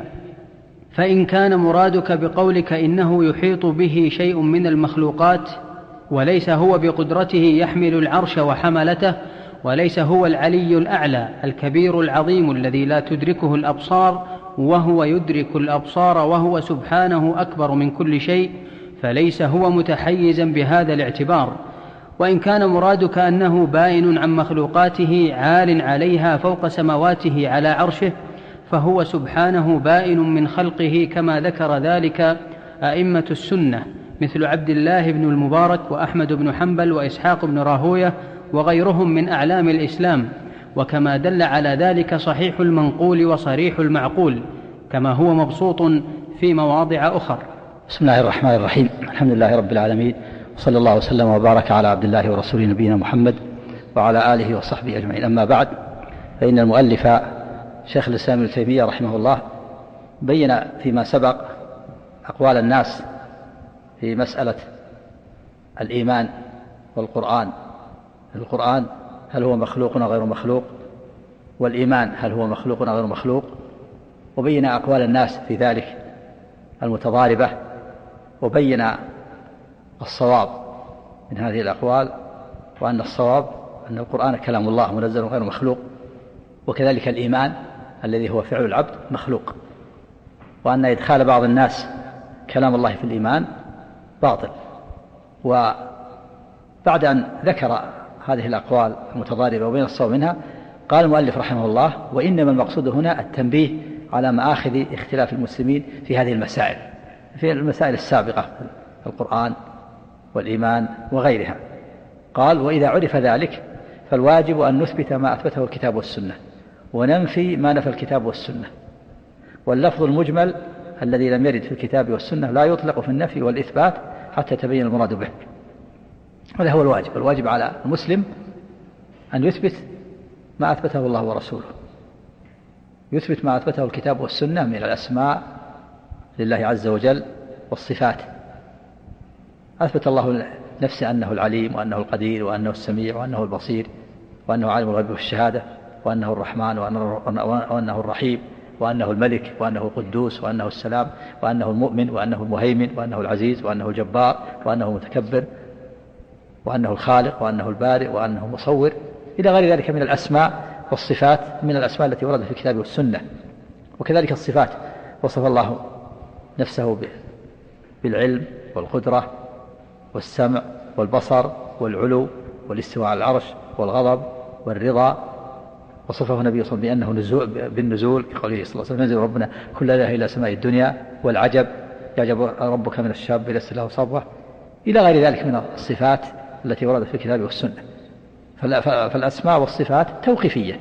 فإن كان مرادك بقولك إنه يحيط به شيء من المخلوقات وليس هو بقدرته يحمل العرش وحملته، وليس هو العلي الأعلى الكبير العظيم الذي لا تدركه الأبصار وهو يدرك الأبصار وهو سبحانه أكبر من كل شيء، فليس هو متحيزا بهذا الاعتبار. وإن كان مرادك أنه بائن عن مخلوقاته عال عليها فوق سماواته على عرشه، فهو سبحانه بائن من خلقه، كما ذكر ذلك أئمة السنة مثل عبد الله بن المبارك وأحمد بن حنبل وإسحاق بن راهوية وغيرهم من أعلام الإسلام، وكما دل على ذلك صحيح المنقول وصريح المعقول كما هو مبسوط في مواضع أخر. بسم الله الرحمن الرحيم. الحمد لله رب العالمين، وصلى الله وسلم وبارك على عبد الله ورسوله نبينا محمد وعلى آله وصحبه أجمعين. أما بعد، فإن المؤلف شيخ الإسلام ابن تيمية رحمه الله بين فيما سبق أقوال الناس في مسألة الإيمان والقرآن. القرآن هل هو مخلوق أو غير مخلوق، والإيمان هل هو مخلوق أو غير مخلوق، وبين أقوال الناس في ذلك المتضاربة، وبين الصواب من هذه الأقوال، وأن الصواب أن القرآن كلام الله منزل غير مخلوق، وكذلك الإيمان الذي هو فعل العبد مخلوق، وأن إدخال بعض الناس كلام الله في الإيمان باطل. وبعد أن ذكر هذه الأقوال المتضاربة وبين الصواب منها، قال المؤلف رحمه الله: وإنما المقصود هنا التنبيه على مآخذ اختلاف المسلمين في هذه المسائل، في المسائل السابقة، القرآن والإيمان وغيرها. قال: وإذا عرف ذلك فالواجب أن نثبت ما أثبته الكتاب والسنة، وننفي ما نفى الكتاب والسنة. واللفظ المجمل الذي لم يرد في الكتاب والسنة لا يطلق في النفي والإثبات حتى يتبين المراد به. هذا هو الواجب. الواجب على المسلم أن يثبت ما أثبته الله ورسوله، يثبت ما أثبته الكتاب والسنة من الأسماء لله عز وجل والصفات. أثبت الله نفسه أنه العليم، وأنه القدير، وأنه السميع، وأنه البصير، وأنه عالم الغيب والشهادة، وأنه الرحمن، وأنه الرحيم، وأنه الملك، وأنه القدوس، وأنه السلام، وأنه المؤمن، وأنه المهيمن، وأنه العزيز، وأنه الجبار، وأنه المتكبر، وأنه الخالق، وأنه البارئ، وأنه المصور، إلى غير ذلك من الأسماء والصفات، من الأسماء التي وردت في الكتاب والسنة. وكذلك الصفات، وصف الله نفسه بالعلم والقدرة والسمع والبصر والعلو والاستواء على العرش والغضب والرضا. وصفه النبي صلى الله عليه وسلم بأنه بالنزول، كقوله صلى الله عليه وسلم: ينزل ربنا كل ليلة إلى سماء الدنيا. والعجب: يعجب ربك من الشاب ليس له صبوة، إلى غير ذلك من الصفات التي وردت في الكتاب والسنة. فالأسماء والصفات توقيفية،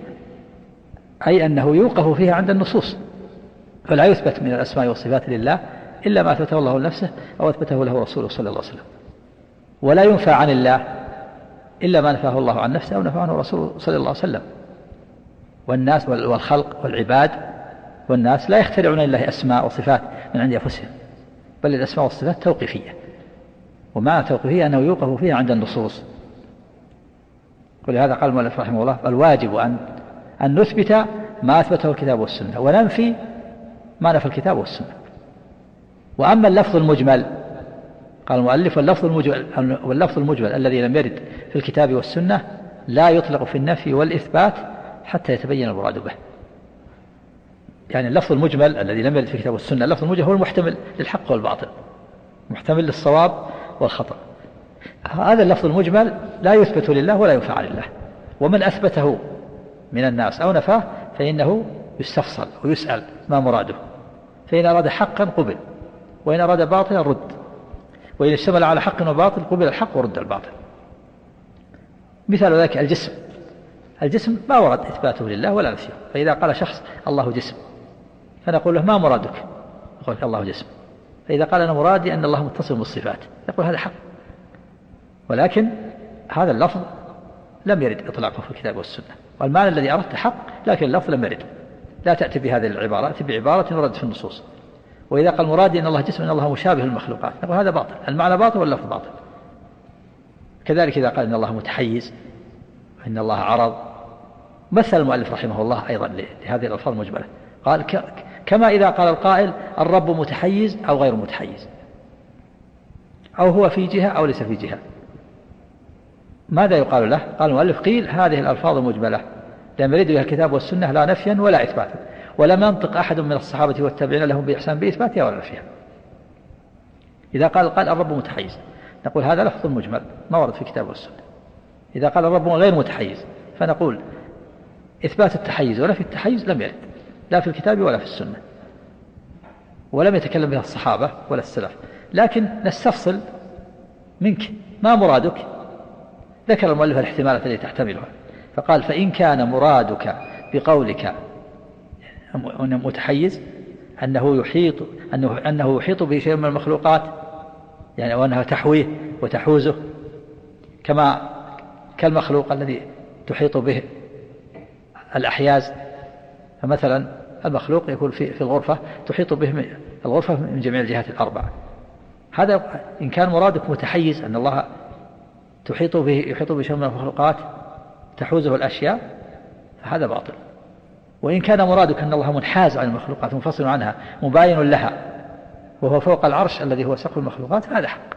أي أنه يوقف فيها عند النصوص، فلا يثبت من الأسماء والصفات لله إلا ما أثبته الله لنفسه أو أثبته له رسوله صلى الله عليه وسلم، ولا ينفى عن الله إلا ما نفاه الله عن نفسه أو نفاه عنه رسوله صلى الله عليه وسلم. والناس والخلق والعباد والناس لا يخترعون لله أسماء وصفات من عند أنفسهم، بل الأسماء والصفات توقيفية، ومعنى توقيفية أنه يوقف فيها عند النصوص. ولهذا قال المؤلف رحمه الله: الواجب أن نثبت ما أثبته الكتاب والسنة، وننفي ما نفى الكتاب والسنة. وأما اللفظ المجمل، قال المؤلف: واللفظ المجمل الذي لم يرد في الكتاب والسنة لا يطلق في النفي والإثبات حتى يتبين المراد به. يعني اللفظ المجمل الذي لم يرد في الكتاب والسنة، اللفظ المجمل هو المحتمل للحق والباطل، محتمل للصواب والخطأ. هذا اللفظ المجمل لا يثبت لله ولا ينفع لله، ومن أثبته من الناس أو نفاه فإنه يستفصل ويسأل ما مراده، فإن أراد حقا قبل، وإن أراد باطلا رد، وإن اشتمل على حق وباطل قبل الحق ورد الباطل. مثال ذلك الجسم ما ورد إثباته لله ولا نفيه، فإذا قال شخص الله جسم فنقول له: ما مرادك؟ يقول: الله جسم. فإذا قال: أنا مرادي أن الله متصل بالصفات، يقول: هذا حق، ولكن هذا اللفظ لم يرد إطلاقه في الكتاب والسنة، والمعنى الذي أردت حق، لكن اللفظ لم يرد. لا تأتي بهذه العبارة، تأتي بعبارة وردت في النصوص. وإذا قال مرادي أن الله جسم، أن الله مشابه للمخلوقات، نقول هذا باطل، المعنى باطل واللفظ باطل. كذلك إذا قال إن الله متحيز، إن الله عرض، مثل المؤلف رحمه الله أيضا لهذه الألفاظ المجملة، قال: كما إذا قال القائل الرب متحيز أو غير متحيز، أو هو في جهة أو ليس في جهة، ماذا يقال له؟ قال المؤلف: قيل هذه الألفاظ المجملة لم يرد بها الكتاب والسنة لا نفيا ولا إثباتا، ولم ينطق أحد من الصحابة والتابعين لهم بإحسان بإثباتها ولا نفيها. إذا قال الرب متحيز، نقول هذا لفظ مجمل ما ورد في الكتاب والسنة. إذا قال الرب غير متحيز، فنقول إثبات التحيز ونفي التحيز لم يرد لا في الكتاب ولا في السنة، ولم يتكلم بها الصحابة ولا السلف. لكن نستفصل منك ما مرادك. ذكر المؤلف الاحتمالات التي تحتملها فقال فإن كان مرادك بقولك أنه متحيز أنه يحيط به شيء من المخلوقات يعني وأنها تحويه وتحوزه كالمخلوق الذي تحيط به الأحياز. فمثلا المخلوق يكون في الغرفة تحيط به الغرفة من جميع الجهات الأربعة. هذا إن كان مرادك متحيز أن الله يحيط به شيء من المخلوقات تحوزه الأشياء فهذا باطل. وإن كان مرادك أن الله منحاز عن المخلوقات منفصل عنها مباين لها وهو فوق العرش الذي هو سقف المخلوقات فهذا حق.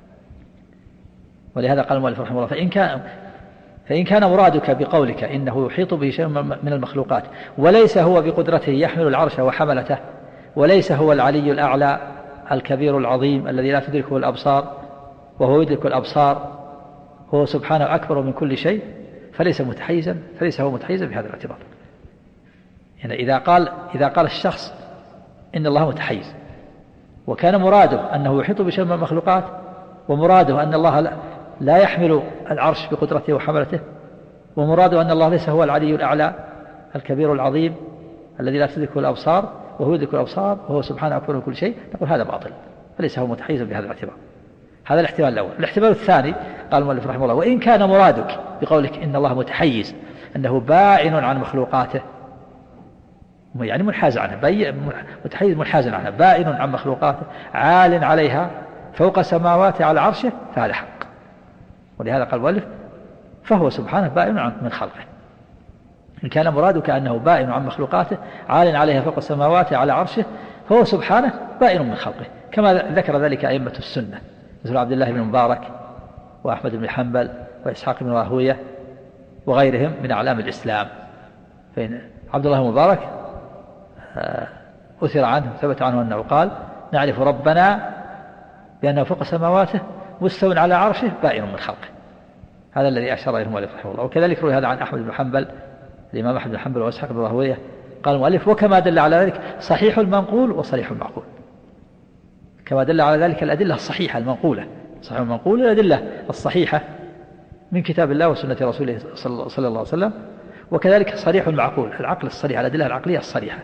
ولهذا قال المؤلف رحمه الله فإن كان مرادك بقولك إنه يحيط به شيء من المخلوقات وليس هو بقدرته يحمل العرش وحملته وليس هو العلي الأعلى الكبير العظيم الذي لا تدركه الأبصار وهو يدرك الأبصار هو سبحانه أكبر من كل شيء فليس هو متحيزا بهذا الاعتبار. يعني إذا قال الشخص إن الله متحيز وكان مراده أنه يحيط بشيء من المخلوقات ومراده أن الله لا يحمل العرش بقدرته وحملته ومراده أن الله ليس هو العلي الأعلى الكبير العظيم الذي لا تدركه الأبصار وهو يدرك الأبصار وهو سبحانه أكبر من كل شيء نقول هذا باطل فليس هو متحيزا بهذا الاعتبار. هذا الاحتمال الأول. الاحتمال الثاني قال المؤلف رحمه الله وإن كان مرادك بقولك إن الله متحيز أنه باعن عن مخلوقاته يعني منحاز عنها متحيز منحاز عنها باعن عن مخلوقاته عال عليها فوق سماواته على عرشه فهذا حق. ولهذا قال المؤلف فهو سبحانه باعن من خلقه. إن كان مرادك أنه باعن عن مخلوقاته عال عليها فوق سماواته على عرشه فهو سبحانه باعن من خلقه كما ذكر ذلك أئمة السنة مثل عبد الله بن مبارك وأحمد بن حنبل وإسحاق بن راهوية وغيرهم من أعلام الإسلام. فإن عبد الله بن مبارك أثر عنه ثبت عنه أنه قال نعرف ربنا بأنه فوق سماواته مستو على عرشه بائن من خلقه. هذا الذي أشار إليه المؤلف رحمه الله. وكذلك روي هذا عن أحمد بن حنبل الإمام أحمد بن حنبل وإسحاق بن راهوية. قال المؤلف وكما دل على ذلك صحيح المنقول وصريح المعقول. كما دل على ذلك الأدلة الصحيحة المنقولة صحيح المنقول الأدلة الصحيحة من كتاب الله وسنة رسوله صلى الله عليه وسلم وكذلك صريح المعقول العقل الصريح الأدلة العقلية الصريحة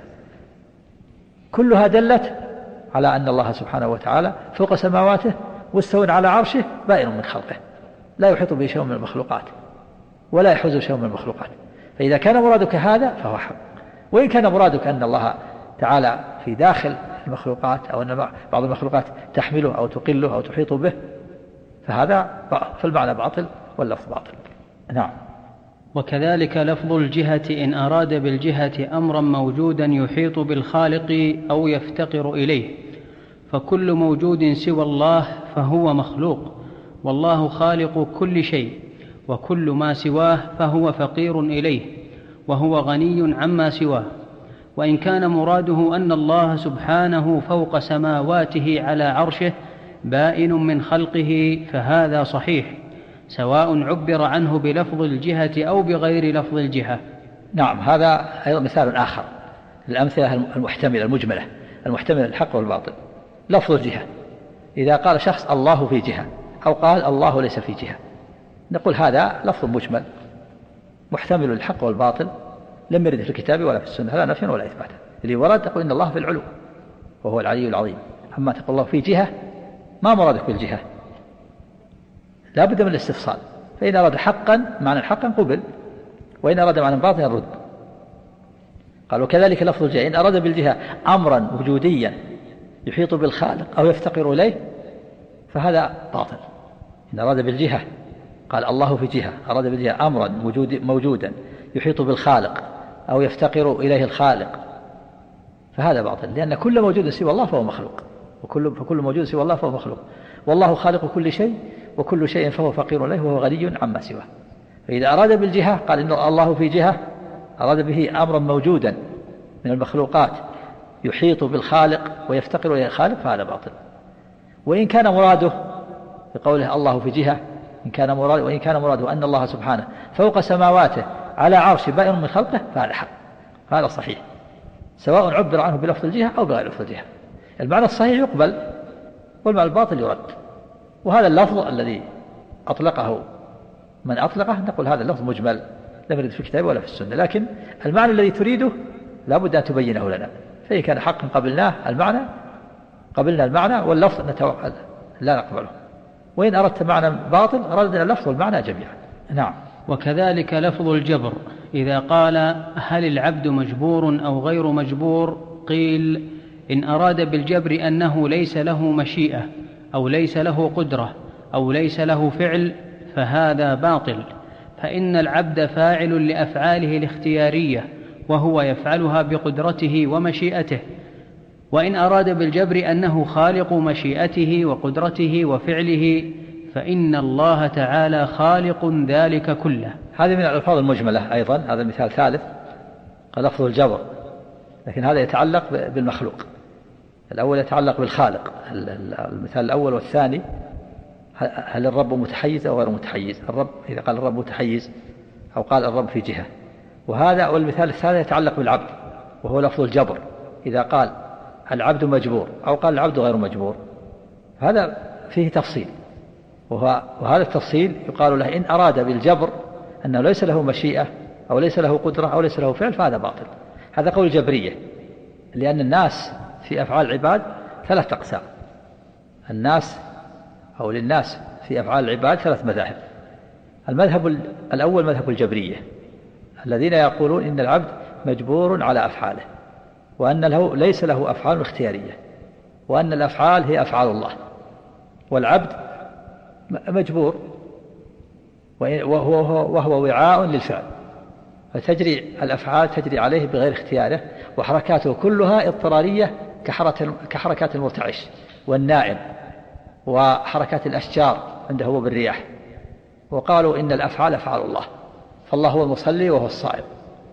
كلها دلت على أن الله سبحانه وتعالى فوق سماواته مستو على عرشه بائن من خلقه لا يحيط به شيء من المخلوقات ولا يحوز شيء من المخلوقات. فإذا كان مرادك هذا فهو حق. وإن كان مرادك أن الله تعالى في داخل المخلوقات أو أن بعض المخلوقات تحمله أو تقله أو تحيط به فهذا فالمعنى باطل واللفظ باطل. نعم. وكذلك لفظ الجهة إن أراد بالجهة أمرا موجودا يحيط بالخالق أو يفتقر إليه فكل موجود سوى الله فهو مخلوق والله خالق كل شيء وكل ما سواه فهو فقير إليه وهو غني عما سواه. وإن كان مراده أن الله سبحانه فوق سماواته على عرشه بائن من خلقه فهذا صحيح سواء عبر عنه بلفظ الجهة أو بغير لفظ الجهة. نعم. هذا أيضا مثال آخر للأمثلة المحتملة المجملة المحتملة الحق والباطل. لفظ الجهة إذا قال شخص الله في جهة أو قال الله ليس في جهة نقول هذا لفظ مجمل محتمل الحق والباطل لم يرد في الكتاب ولا في السنة لا نفيا ولا إثباتا. اللي ورد تقول إن الله في العلو وهو العلي العظيم. أما تقول الله في جهة ما مرادك بالجهة لا بد من الاستفصال. فإن أراد حقا معنى حقا قبل وإن أراد معنى باطلا رد. قال وكذلك لفظ الجهة إن أراد بالجهة أمرا وجوديا يحيط بالخالق أو يفتقر إليه فهذا باطل. إن أراد بالجهة قال الله في جهة أراد بالجهة أمرا موجودا يحيط بالخالق أو يفتقر إليه الخالق فهذا باطل لأن كل موجود سوى الله فهو مخلوق فكل موجود سوى الله فهو مخلوق والله خالق كل شيء وكل شيء فهو فقير إليه وهو غني عما سواه. فإذا أراد بالجهة قال إن الله في جهة أراد به أمرا موجودا من المخلوقات يحيط بالخالق ويفتقر إلى الخالق فهذا باطل. وإن كان مراده بقوله الله في جهة وإن كان مراده أن الله سبحانه فوق سماواته على عرش بائن من خلقه فهذا حق هذا صحيح سواء عبر عنه بلفظ الجهة أو بغير لفظ الجهة. المعنى الصحيح يقبل والمعنى الباطل يرد. وهذا اللفظ الذي أطلقه من أطلقه نقول هذا اللفظ مجمل لم يرد في الكتاب ولا في السنة، لكن المعنى الذي تريده لا بد أن تبينه لنا، فإن كان حقا قبلنا المعنى واللفظ لا نقبله، وإن أردت معنى باطل ردنا اللفظ والمعنى جميعا. نعم. وكذلك لفظ الجبر إذا قال هل العبد مجبور أو غير مجبور، قيل إن أراد بالجبر أنه ليس له مشيئة أو ليس له قدرة أو ليس له فعل فهذا باطل، فإن العبد فاعل لأفعاله الاختيارية وهو يفعلها بقدرته ومشيئته. وإن أراد بالجبر أنه خالق مشيئته وقدرته وفعله فإن الله تعالى خالق ذلك كله. هذه من الألفاظ المجملة أيضا، هذا مثال ثالث لفظ الجبر، لكن هذا يتعلق بالمخلوق. الأول يتعلق بالخالق، المثال الأول والثاني هل الرب متحيز أو غير متحيز. الرب إذا قال الرب متحيز أو قال الرب في جهة. وهذا والمثال الثالث يتعلق بالعبد وهو لفظ الجبر إذا قال العبد مجبور أو قال العبد غير مجبور، هذا فيه تفصيل، وهذا التفصيل يقال له إن أراد بالجبر أنه ليس له مشيئة أو ليس له قدرة أو ليس له فعل فهذا باطل. هذا قول الجبرية، لأن الناس في أفعال العباد ثلاث أقسام. الناس أو للناس في أفعال العباد ثلاث مذاهب. المذهب الأول مذهب الجبرية الذين يقولون إن العبد مجبور على أفعاله، وأن له ليس له أفعال اختيارية، وأن الأفعال هي أفعال الله، والعبد مجبور وهو وعاء للفعل، فتجري الأفعال تجري عليه بغير اختياره، وحركاته كلها اضطرارية كحركات المرتعش والنائم وحركات الأشجار عنده هو بالرياح. وقالوا إن الأفعال أفعال الله، فالله هو المصلي وهو الصائم،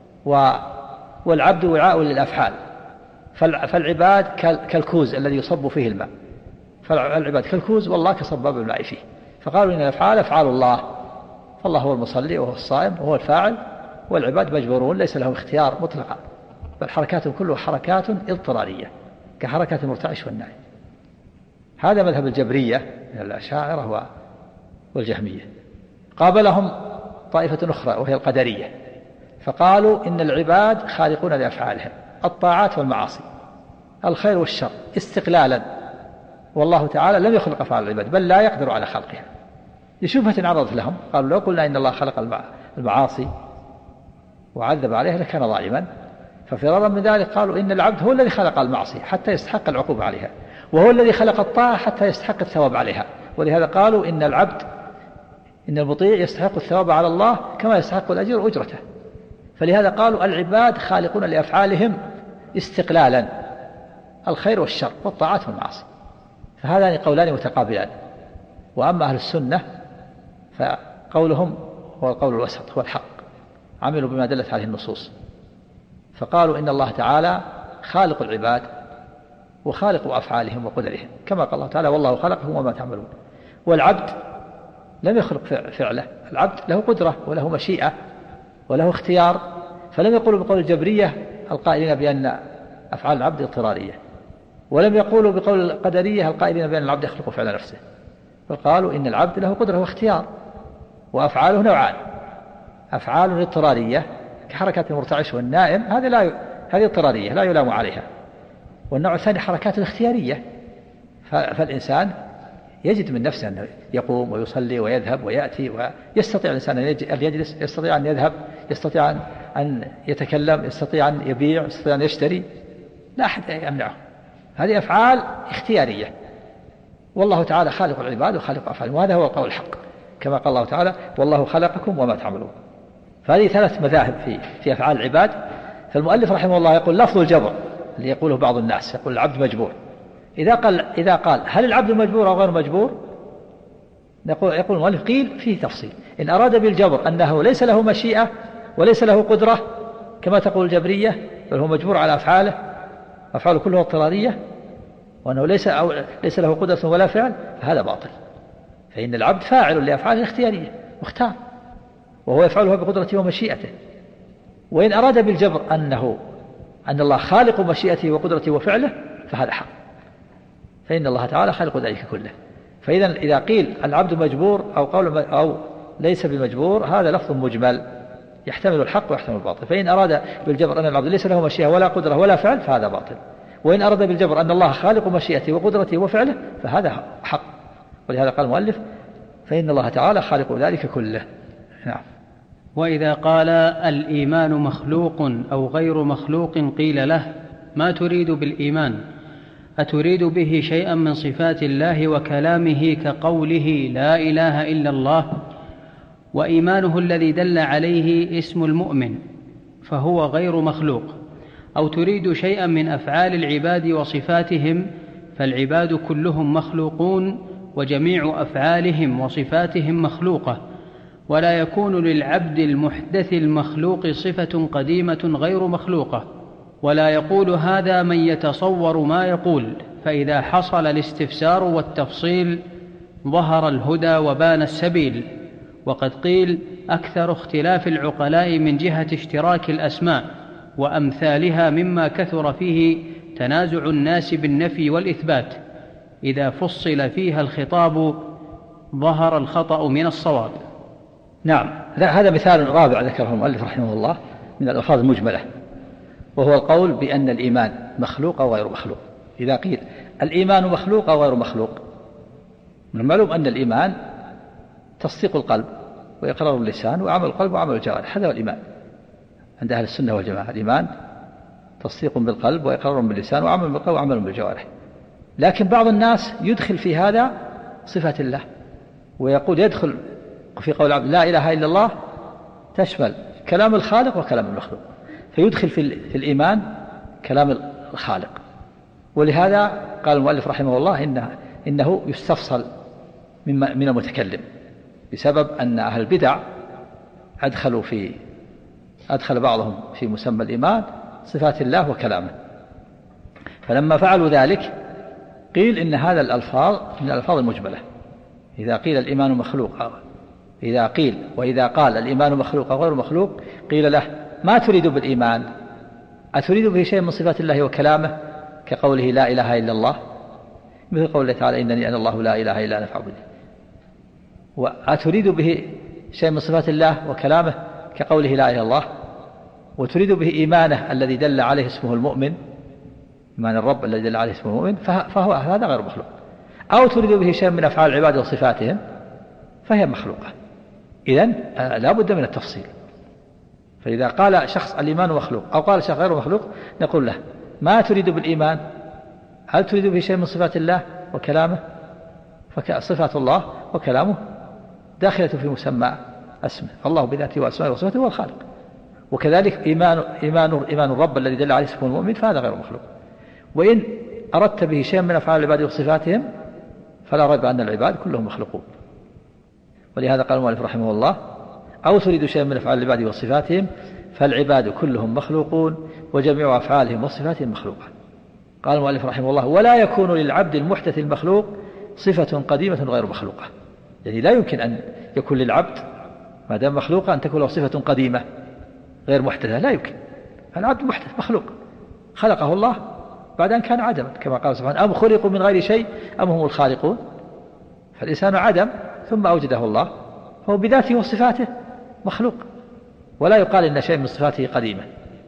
والعبد وعاء للأفعال. فالعباد كالكوز الذي يصب فيه الماء، فالعباد كالكوز والله كصباب الماء فيه. فقالوا إن الأفعال أفعال الله، فالله هو المصلي وهو الصائم وهو الفاعل، والعباد مجبورون ليس لهم اختيار مطلقا، بل حركاتهم كلها حركات اضطرارية كحركات المرتعش والنائم. هذا مذهب الجبرية من الأشاعرة والجهمية. قابلهم طائفة أخرى وهي القدرية، فقالوا إن العباد خالقون لأفعالهم الطاعات والمعاصي الخير والشر استقلالا، والله تعالى لم يخلق أفعال العباد بل لا يقدر على خلقها. لشبهة عرضت لهم قالوا لو قلنا إن الله خلق المعاصي وعذب عليها لكان ظالما، ففرارا من ذلك قالوا إن العبد هو الذي خلق المعصية حتى يستحق العقوبة عليها، وهو الذي خلق الطاعة حتى يستحق الثواب عليها. ولهذا قالوا إن العبد إن المطيع يستحق الثواب على الله كما يستحق الأجر أجرته. فلهذا قالوا العباد خالقون لأفعالهم استقلالا الخير والشر والطاعات والمعاصي. فهذان قولان متقابلان. وأما أهل السنة فقولهم هو القول الوسط هو الحق، عملوا بما دلت عليه النصوص، فقالوا إن الله تعالى خالق العباد وخالق أفعالهم وقدرهم، كما قال الله تعالى والله خلقهم وما تعملون. والعبد لم يخلق فعله، العبد له قدرة وله مشيئة وله اختيار، فلم يقولوا بقول الجبرية القائلين بأن أفعال العبد اضطرارية، ولم يقولوا بقول القدرية القائلين بأن العبد يخلق فعل نفسه، فقالوا إن العبد له قدرة واختيار، وأفعاله نوعان: أفعال اضطرارية كحركات المرتعش والنائم، هذه اضطرارية لا يلام عليها، والنوع الثاني حركات اختيارية، فالإنسان يجد من نفسه أنه يقوم ويصلي ويذهب ويأتي، ويستطيع الإنسان أن يجلس، يستطيع أن يذهب، يستطيع أن يتكلم، يستطيع أن يبيع، يستطيع أن يشتري، لا أحد يمنعه. هذه أفعال اختيارية، والله تعالى خالق العباد وخالق أفعالهم، وهذا هو القول الحق كما قال الله تعالى والله خلقكم وما تعملون. فهذه ثلاث مذاهب في أفعال العباد. فالمؤلف رحمه الله يقول لفظ الجبر اللي يقوله بعض الناس، يقول العبد مجبور، إذا قال هل العبد مجبور أو غير مجبور، يقول المؤلف قيل فيه تفصيل. إن أراد بالجبر أنه ليس له مشيئة وليس له قدرة كما تقول الجبرية، بل هو مجبور على أفعاله، أفعاله كلها اضطرارية، وأنه ليس له قدرة ولا فعل، فهذا باطل، فإن العبد فاعل لأفعاله اختيارية مختار، وهو يفعلها بقدرته ومشيئته. وإن أراد بالجبر أن الله خالق مشيئته وقدرته وفعله، فهذا حق، فإن الله تعالى خالق ذلك كله. فإذا إذا قيل العبد مجبور أو ليس بمجبور، هذا لفظ مجمل يحتمل الحق ويحتمل الباطل. فإن أراد بالجبر أن العبد ليس له مشيئة ولا قدرة ولا فعل فهذا باطل، وإن أراد بالجبر أن الله خالق مشيئته وقدرته وفعله فهذا حق. ولهذا قال المؤلف فإن الله تعالى خالق ذلك كله. نعم. وإذا قال الإيمان مخلوق أو غير مخلوق قيل له ما تريد بالإيمان؟ أتريد به شيئا من صفات الله وكلامه كقوله لا إله إلا الله وإيمانه الذي دل عليه اسم المؤمن فهو غير مخلوق، أو تريد شيئا من أفعال العباد وصفاتهم فالعباد كلهم مخلوقون وجميع أفعالهم وصفاتهم مخلوقة، ولا يكون للعبد المحدث المخلوق صفة قديمة غير مخلوقة. ولا يقول هذا من يتصور ما يقول، فإذا حصل الاستفسار والتفصيل ظهر الهدى وبان السبيل. وقد قيل أكثر اختلاف العقلاء من جهة اشتراك الأسماء وأمثالها مما كثر فيه تنازع الناس بالنفي والإثبات، إذا فصل فيها الخطاب ظهر الخطأ من الصواب. نعم. هذا مثال رابع ذكره المؤلف رحمه الله من الألفاظ المجملة، وهو القول بأن الإيمان مخلوق أو غير مخلوق. إذا قيل الإيمان مخلوق أو غير مخلوق، من المعلوم أن الإيمان تصديق القلب وإقرار اللسان وعمل القلب وعمل الجوارح، هذا هو الإيمان عند أهل السنة والجماعة. الإيمان تصديق بالقلب وإقرار باللسان وعمل بالقلب وعمل بالجوارح. لكن بعض الناس يدخل في هذا صفات الله، ويقول يدخل في قول العبد لا إله إلا الله تشمل كلام الخالق وكلام المخلوق، فيدخل في الإيمان كلام الخالق. ولهذا قال المؤلف رحمه الله إنه يستفصل من المتكلم، بسبب أن أهل البدع أدخل بعضهم في مسمى الإيمان صفات الله وكلامه، فلما فعلوا ذلك قيل إن هذا الألفاظ من الألفاظ المجملة. إذا قيل الإيمان مخلوق وإذا قال الإيمان مخلوق أو غير مخلوق قيل له ما تريد بالإيمان؟ أتريد به شيء من صفات الله وكلامه كقوله لا إله إلا الله، مثل قوله تعالى إنني أنا الله لا إله إلا أنا فاعبدني. وأتريد به شيء من صفات الله وكلامه كقوله لا إله إلا الله، وتريد به إيمانه الذي دل عليه اسمه المؤمن، إيمان الرب الذي دل عليه اسمه المؤمن، فهو هذا غير مخلوق. أو تريد به شيء من أفعال العباد وصفاتهم فهي مخلوقة. إذن لا بد من التفصيل. فإذا قال شخص الإيمان مخلوق أو قال شخص غير مخلوق نقول له ما تريد بالإيمان؟ هل تريد به شيء من صفات الله وكلامه؟ فصفات الله وكلامه داخلة في مسمى اسمه، فالله بذاته وأسمائه وصفاته هو الخالق. وكذلك إيمان الرب الذي دل عليه اسمه المؤمن فهذا غير مخلوق. وإن أردت به شيئا من أفعال العباد وصفاتهم فلا ريب أن العباد كلهم مخلوقون. ولهذا قال المؤلف رحمه الله أو تريد شيئا من أفعال العباد وصفاتهم فالعباد كلهم مخلوقون وجميع أفعالهم وصفاتهم مخلوقة. قال المؤلف رحمه الله ولا يكون للعبد المحدث المخلوق صفة قديمة غير مخلوقة، يعني لا يمكن أن يكون للعبد ما دام مخلوقا أن تكون له صفة قديمة غير محدثة، لا يمكن. العبد محدث مخلوق خلقه الله بعد أن كان عدما، كما قال سبحانه أم خلقوا من غير شيء أم هم الخالقون. فالإنسان عدم ثم أوجده الله، فهو بذاته وصفاته مخلوق، ولا يقال إن شيء من صفاته قديمة.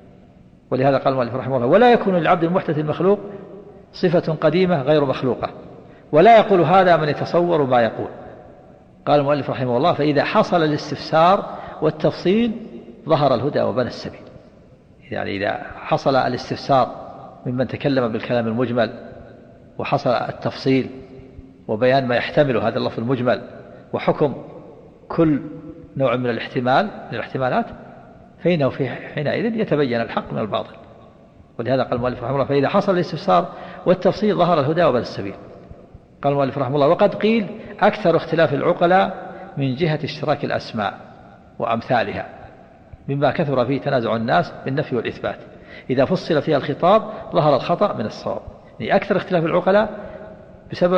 ولهذا قال المؤلف رحمه الله ولا يكون للعبد المحدث المخلوق صفة قديمة غير مخلوقة، ولا يقول هذا من يتصور ما يقول. قال المؤلف رحمه الله فإذا حصل الاستفسار والتفصيل ظهر الهدى وبان السبيل. يعني إذا حصل الاستفسار ممن تكلم بالكلام المجمل وحصل التفصيل وبيان ما يحتمل هذا اللفظ المجمل وحكم كل نوع من الاحتمالات فإنه في حينئذ يتبين الحق من الباطل. ولهذا قال المؤلف رحمه الله فإذا حصل الاستفسار والتفصيل ظهر الهدى وبان السبيل. قال المؤلف رحمه الله وقد قيل أكثر اختلاف العقلاء من جهة اشتراك الأسماء وأمثالها مما كثر فيه تنازع الناس بالنفي والإثبات، إذا فصل فيها الخطاب ظهر الخطأ من الصواب. يعني أكثر اختلاف العقلاء بسبب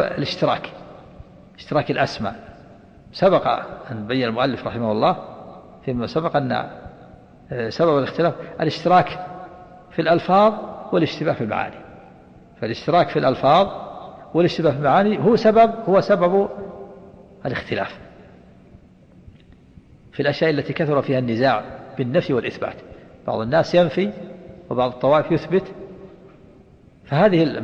اشتراك الأسماء. سبق أن بين المؤلف رحمه الله فيما سبق أن سبب الاختلاف الاشتراك في الألفاظ والاشتباه في المعاني. فالاشتراك في الألفاظ والاشتباه في المعاني هو سبب الاختلاف في الأشياء التي كثر فيها النزاع بالنفي والإثبات. بعض الناس ينفي وبعض الطوائف يثبت. فهذه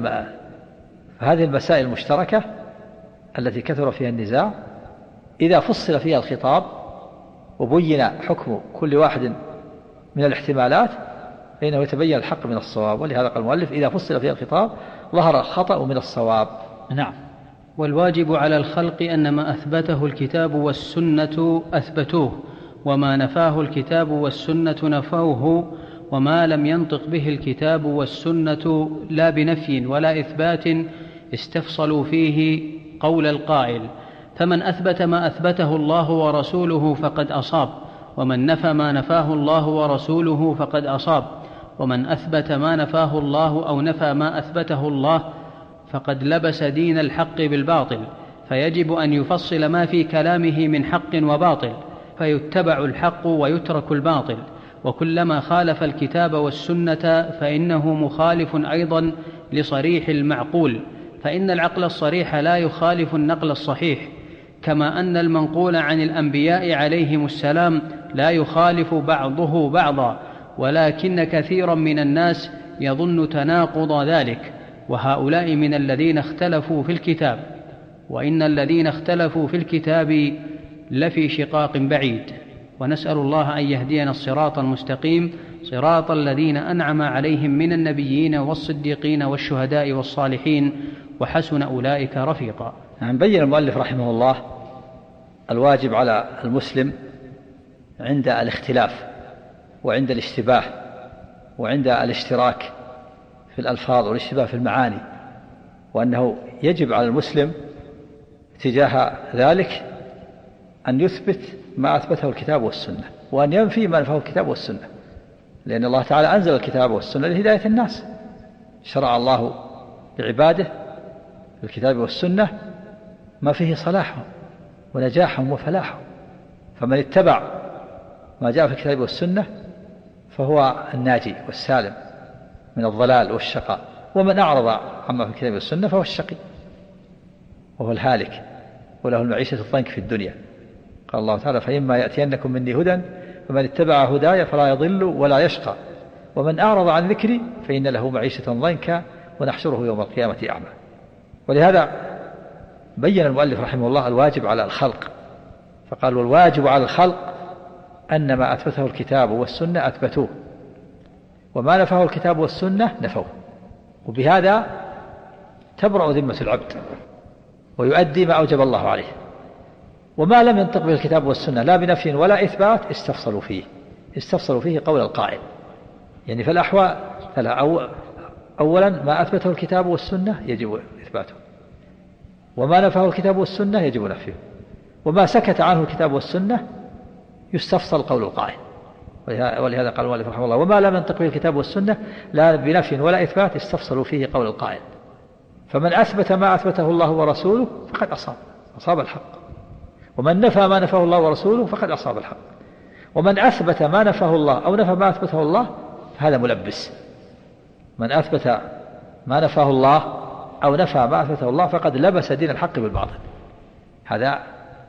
المسائل المشتركة التي كثر فيها النزاع إذا فصل فيها الخطاب وبين حكم كل واحد من الاحتمالات فإنه يتبين الحق من الصواب. ولهذا قال المؤلف إذا فصل فيها الخطاب ظهر الخطأ من الصواب. نعم. والواجب على الخلق أن ما أثبته الكتاب والسنة أثبتوه، وما نفاه الكتاب والسنة نفوه، وما لم ينطق به الكتاب والسنة لا بنفي ولا إثبات استفصلوا فيه قول القائل. فمن أثبت ما أثبته الله ورسوله فقد أصاب، ومن نفى ما نفاه الله ورسوله فقد أصاب، ومن أثبت ما نفاه الله أو نفى ما أثبته الله فقد لبس دين الحق بالباطل. فيجب أن يفصل ما في كلامه من حق وباطل، فيتبع الحق ويترك الباطل. وكلما خالف الكتاب والسنة فإنه مخالف أيضا لصريح المعقول، فإن العقل الصريح لا يخالف النقل الصحيح، كما أن المنقول عن الأنبياء عليهم السلام لا يخالف بعضه بعضا، ولكن كثيرا من الناس يظن تناقض ذلك، وهؤلاء من الذين اختلفوا في الكتاب، وإن الذين اختلفوا في الكتاب لفي شقاق بعيد. ونسأل الله أن يهدينا الصراط المستقيم، صراط الذين أنعم عليهم من النبيين والصديقين والشهداء والصالحين، وحسن أولئك رفيقا. بين المؤلف رحمه الله الواجب على المسلم عند الاختلاف وعند الاشتباه وعند الاشتراك في الألفاظ والاشتباه في المعاني، وأنه يجب على المسلم تجاه ذلك أن يثبت ما أثبته الكتاب والسنة، وأن ينفي ما نفاه الكتاب والسنة، لأن الله تعالى أنزل الكتاب والسنة لهداية الناس. شرع الله لعباده في الكتاب والسنة ما فيه صلاحهم ونجاحهم وفلاحهم، فمن اتبع ما جاء في الكتاب والسنة فهو الناجي والسالم من الضلال والشقاء، ومن أعرض عما في الكتاب والسنة فهو الشقي وهو الهالك وله المعيشة الضنك في الدنيا. قال الله تعالى فإما يأتينكم مني هدى فمن اتبع هداي فلا يضل ولا يشقى ومن أعرض عن ذكري فإن له معيشة ضنكا ونحشره يوم القيامة أعمى. ولهذا بين المؤلف رحمه الله الواجب على الخلق، فقال والواجب على الخلق أن ما أثبته الكتاب والسنة أثبتوه، وما نفاه الكتاب والسنة نفوه، وبهذا تبرأ ذمة العبد ويؤدي ما أوجب الله عليه. وما لم ينطق به الكتاب والسنة لا بنفي ولا إثبات استفصلوا فيه قول القائل. يعني في الأحوال أولا ما أثبته الكتاب والسنة يجب إثباته، وما نفاه الكتاب والسنة يجب نفيه، وما سكت عنه الكتاب والسنة يستفصل قول القائل. ولهذا قال المؤلف رحمه الله وما لم ينطق به الكتاب والسنة لا بنفي ولا إثبات استفصلوا فيه قول القائل. فمن أثبت ما أثبته الله ورسوله فقد أصاب الحق، ومن نفى ما نفاه الله ورسوله فقد أصاب الحق، ومن أثبت ما نفاه الله أو نفى ما أثبته الله فهذا ملبس. من أثبت ما نفاه الله أو نفى ما أثبته الله فقد لبس دين الحق بالباطل. هذا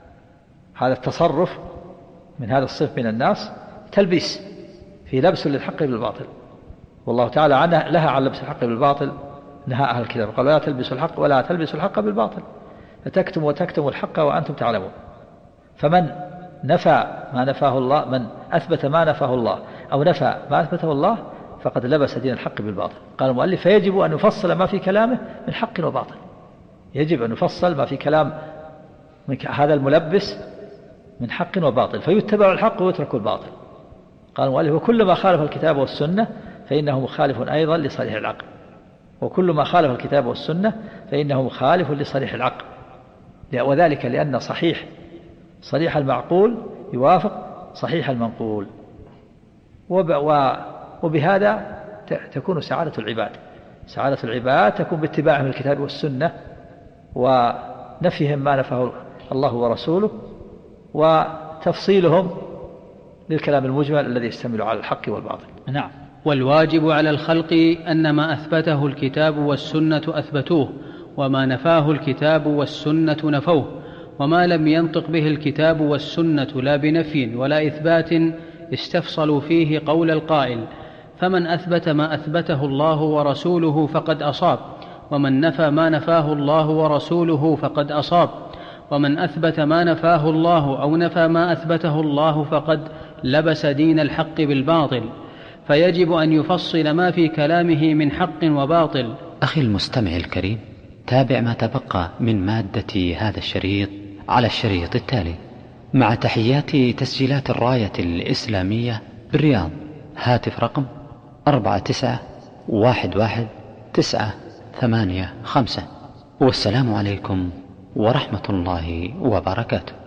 التصرف من هذا الصنف من الناس تلبيس في لبس للحق بالباطل، والله تعالى لها عن لبس الحق بالباطل نهى أهل الكتاب قال لا تلبسوا الحق ولا تلبسوا الحق بالباطل فتكتموا الحق وأنتم تعلمون. فمن نفى ما نفاه الله، من أثبت ما نفاه الله أو نفى ما أثبته الله فقد لبس دين الحق بالباطل. قال المؤلف فيجب أن يفصل ما في كلامه من حق وباطل، يجب أن يفصل ما في كلام هذا الملبس من حق وباطل، فيتبع الحق ويترك الباطل. قال المؤلف وكل ما خالف الكتاب والسنة فإنه مخالف أيضا لصريح العقل، وكل ما خالف الكتاب والسنة فإنه مخالف لصريح العقل، وذلك لأن صريح المعقول يوافق صحيح المنقول، وبهذا تكون سعادة العباد تكون باتباعهم الكتاب والسنة ونفيهم ما نفاه الله ورسوله وتفصيلهم للكلام المجمل الذي يشتمل على الحق والباطل. نعم. والواجب على الخلق أن ما أثبته الكتاب والسنة أثبتوه، وما نفاه الكتاب والسنة نفوه، وما لم ينطق به الكتاب والسنة لا بنفي ولا إثبات استفصلوا فيه قول القائل، فمن أثبت ما أثبته الله ورسوله فقد أصاب، ومن نفى ما نفاه الله ورسوله فقد أصاب، ومن أثبت ما نفاه الله أو نفى ما أثبته الله فقد لبس دين الحق بالباطل، فيجب أن يفصل ما في كلامه من حق وباطل. أخي المستمع الكريم، تابع ما تبقى من مادة هذا الشريط على الشريط التالي، مع تحيات تسجيلات الراية الإسلامية بالرياض. هاتف رقم 49111985. والسلام عليكم ورحمة الله وبركاته.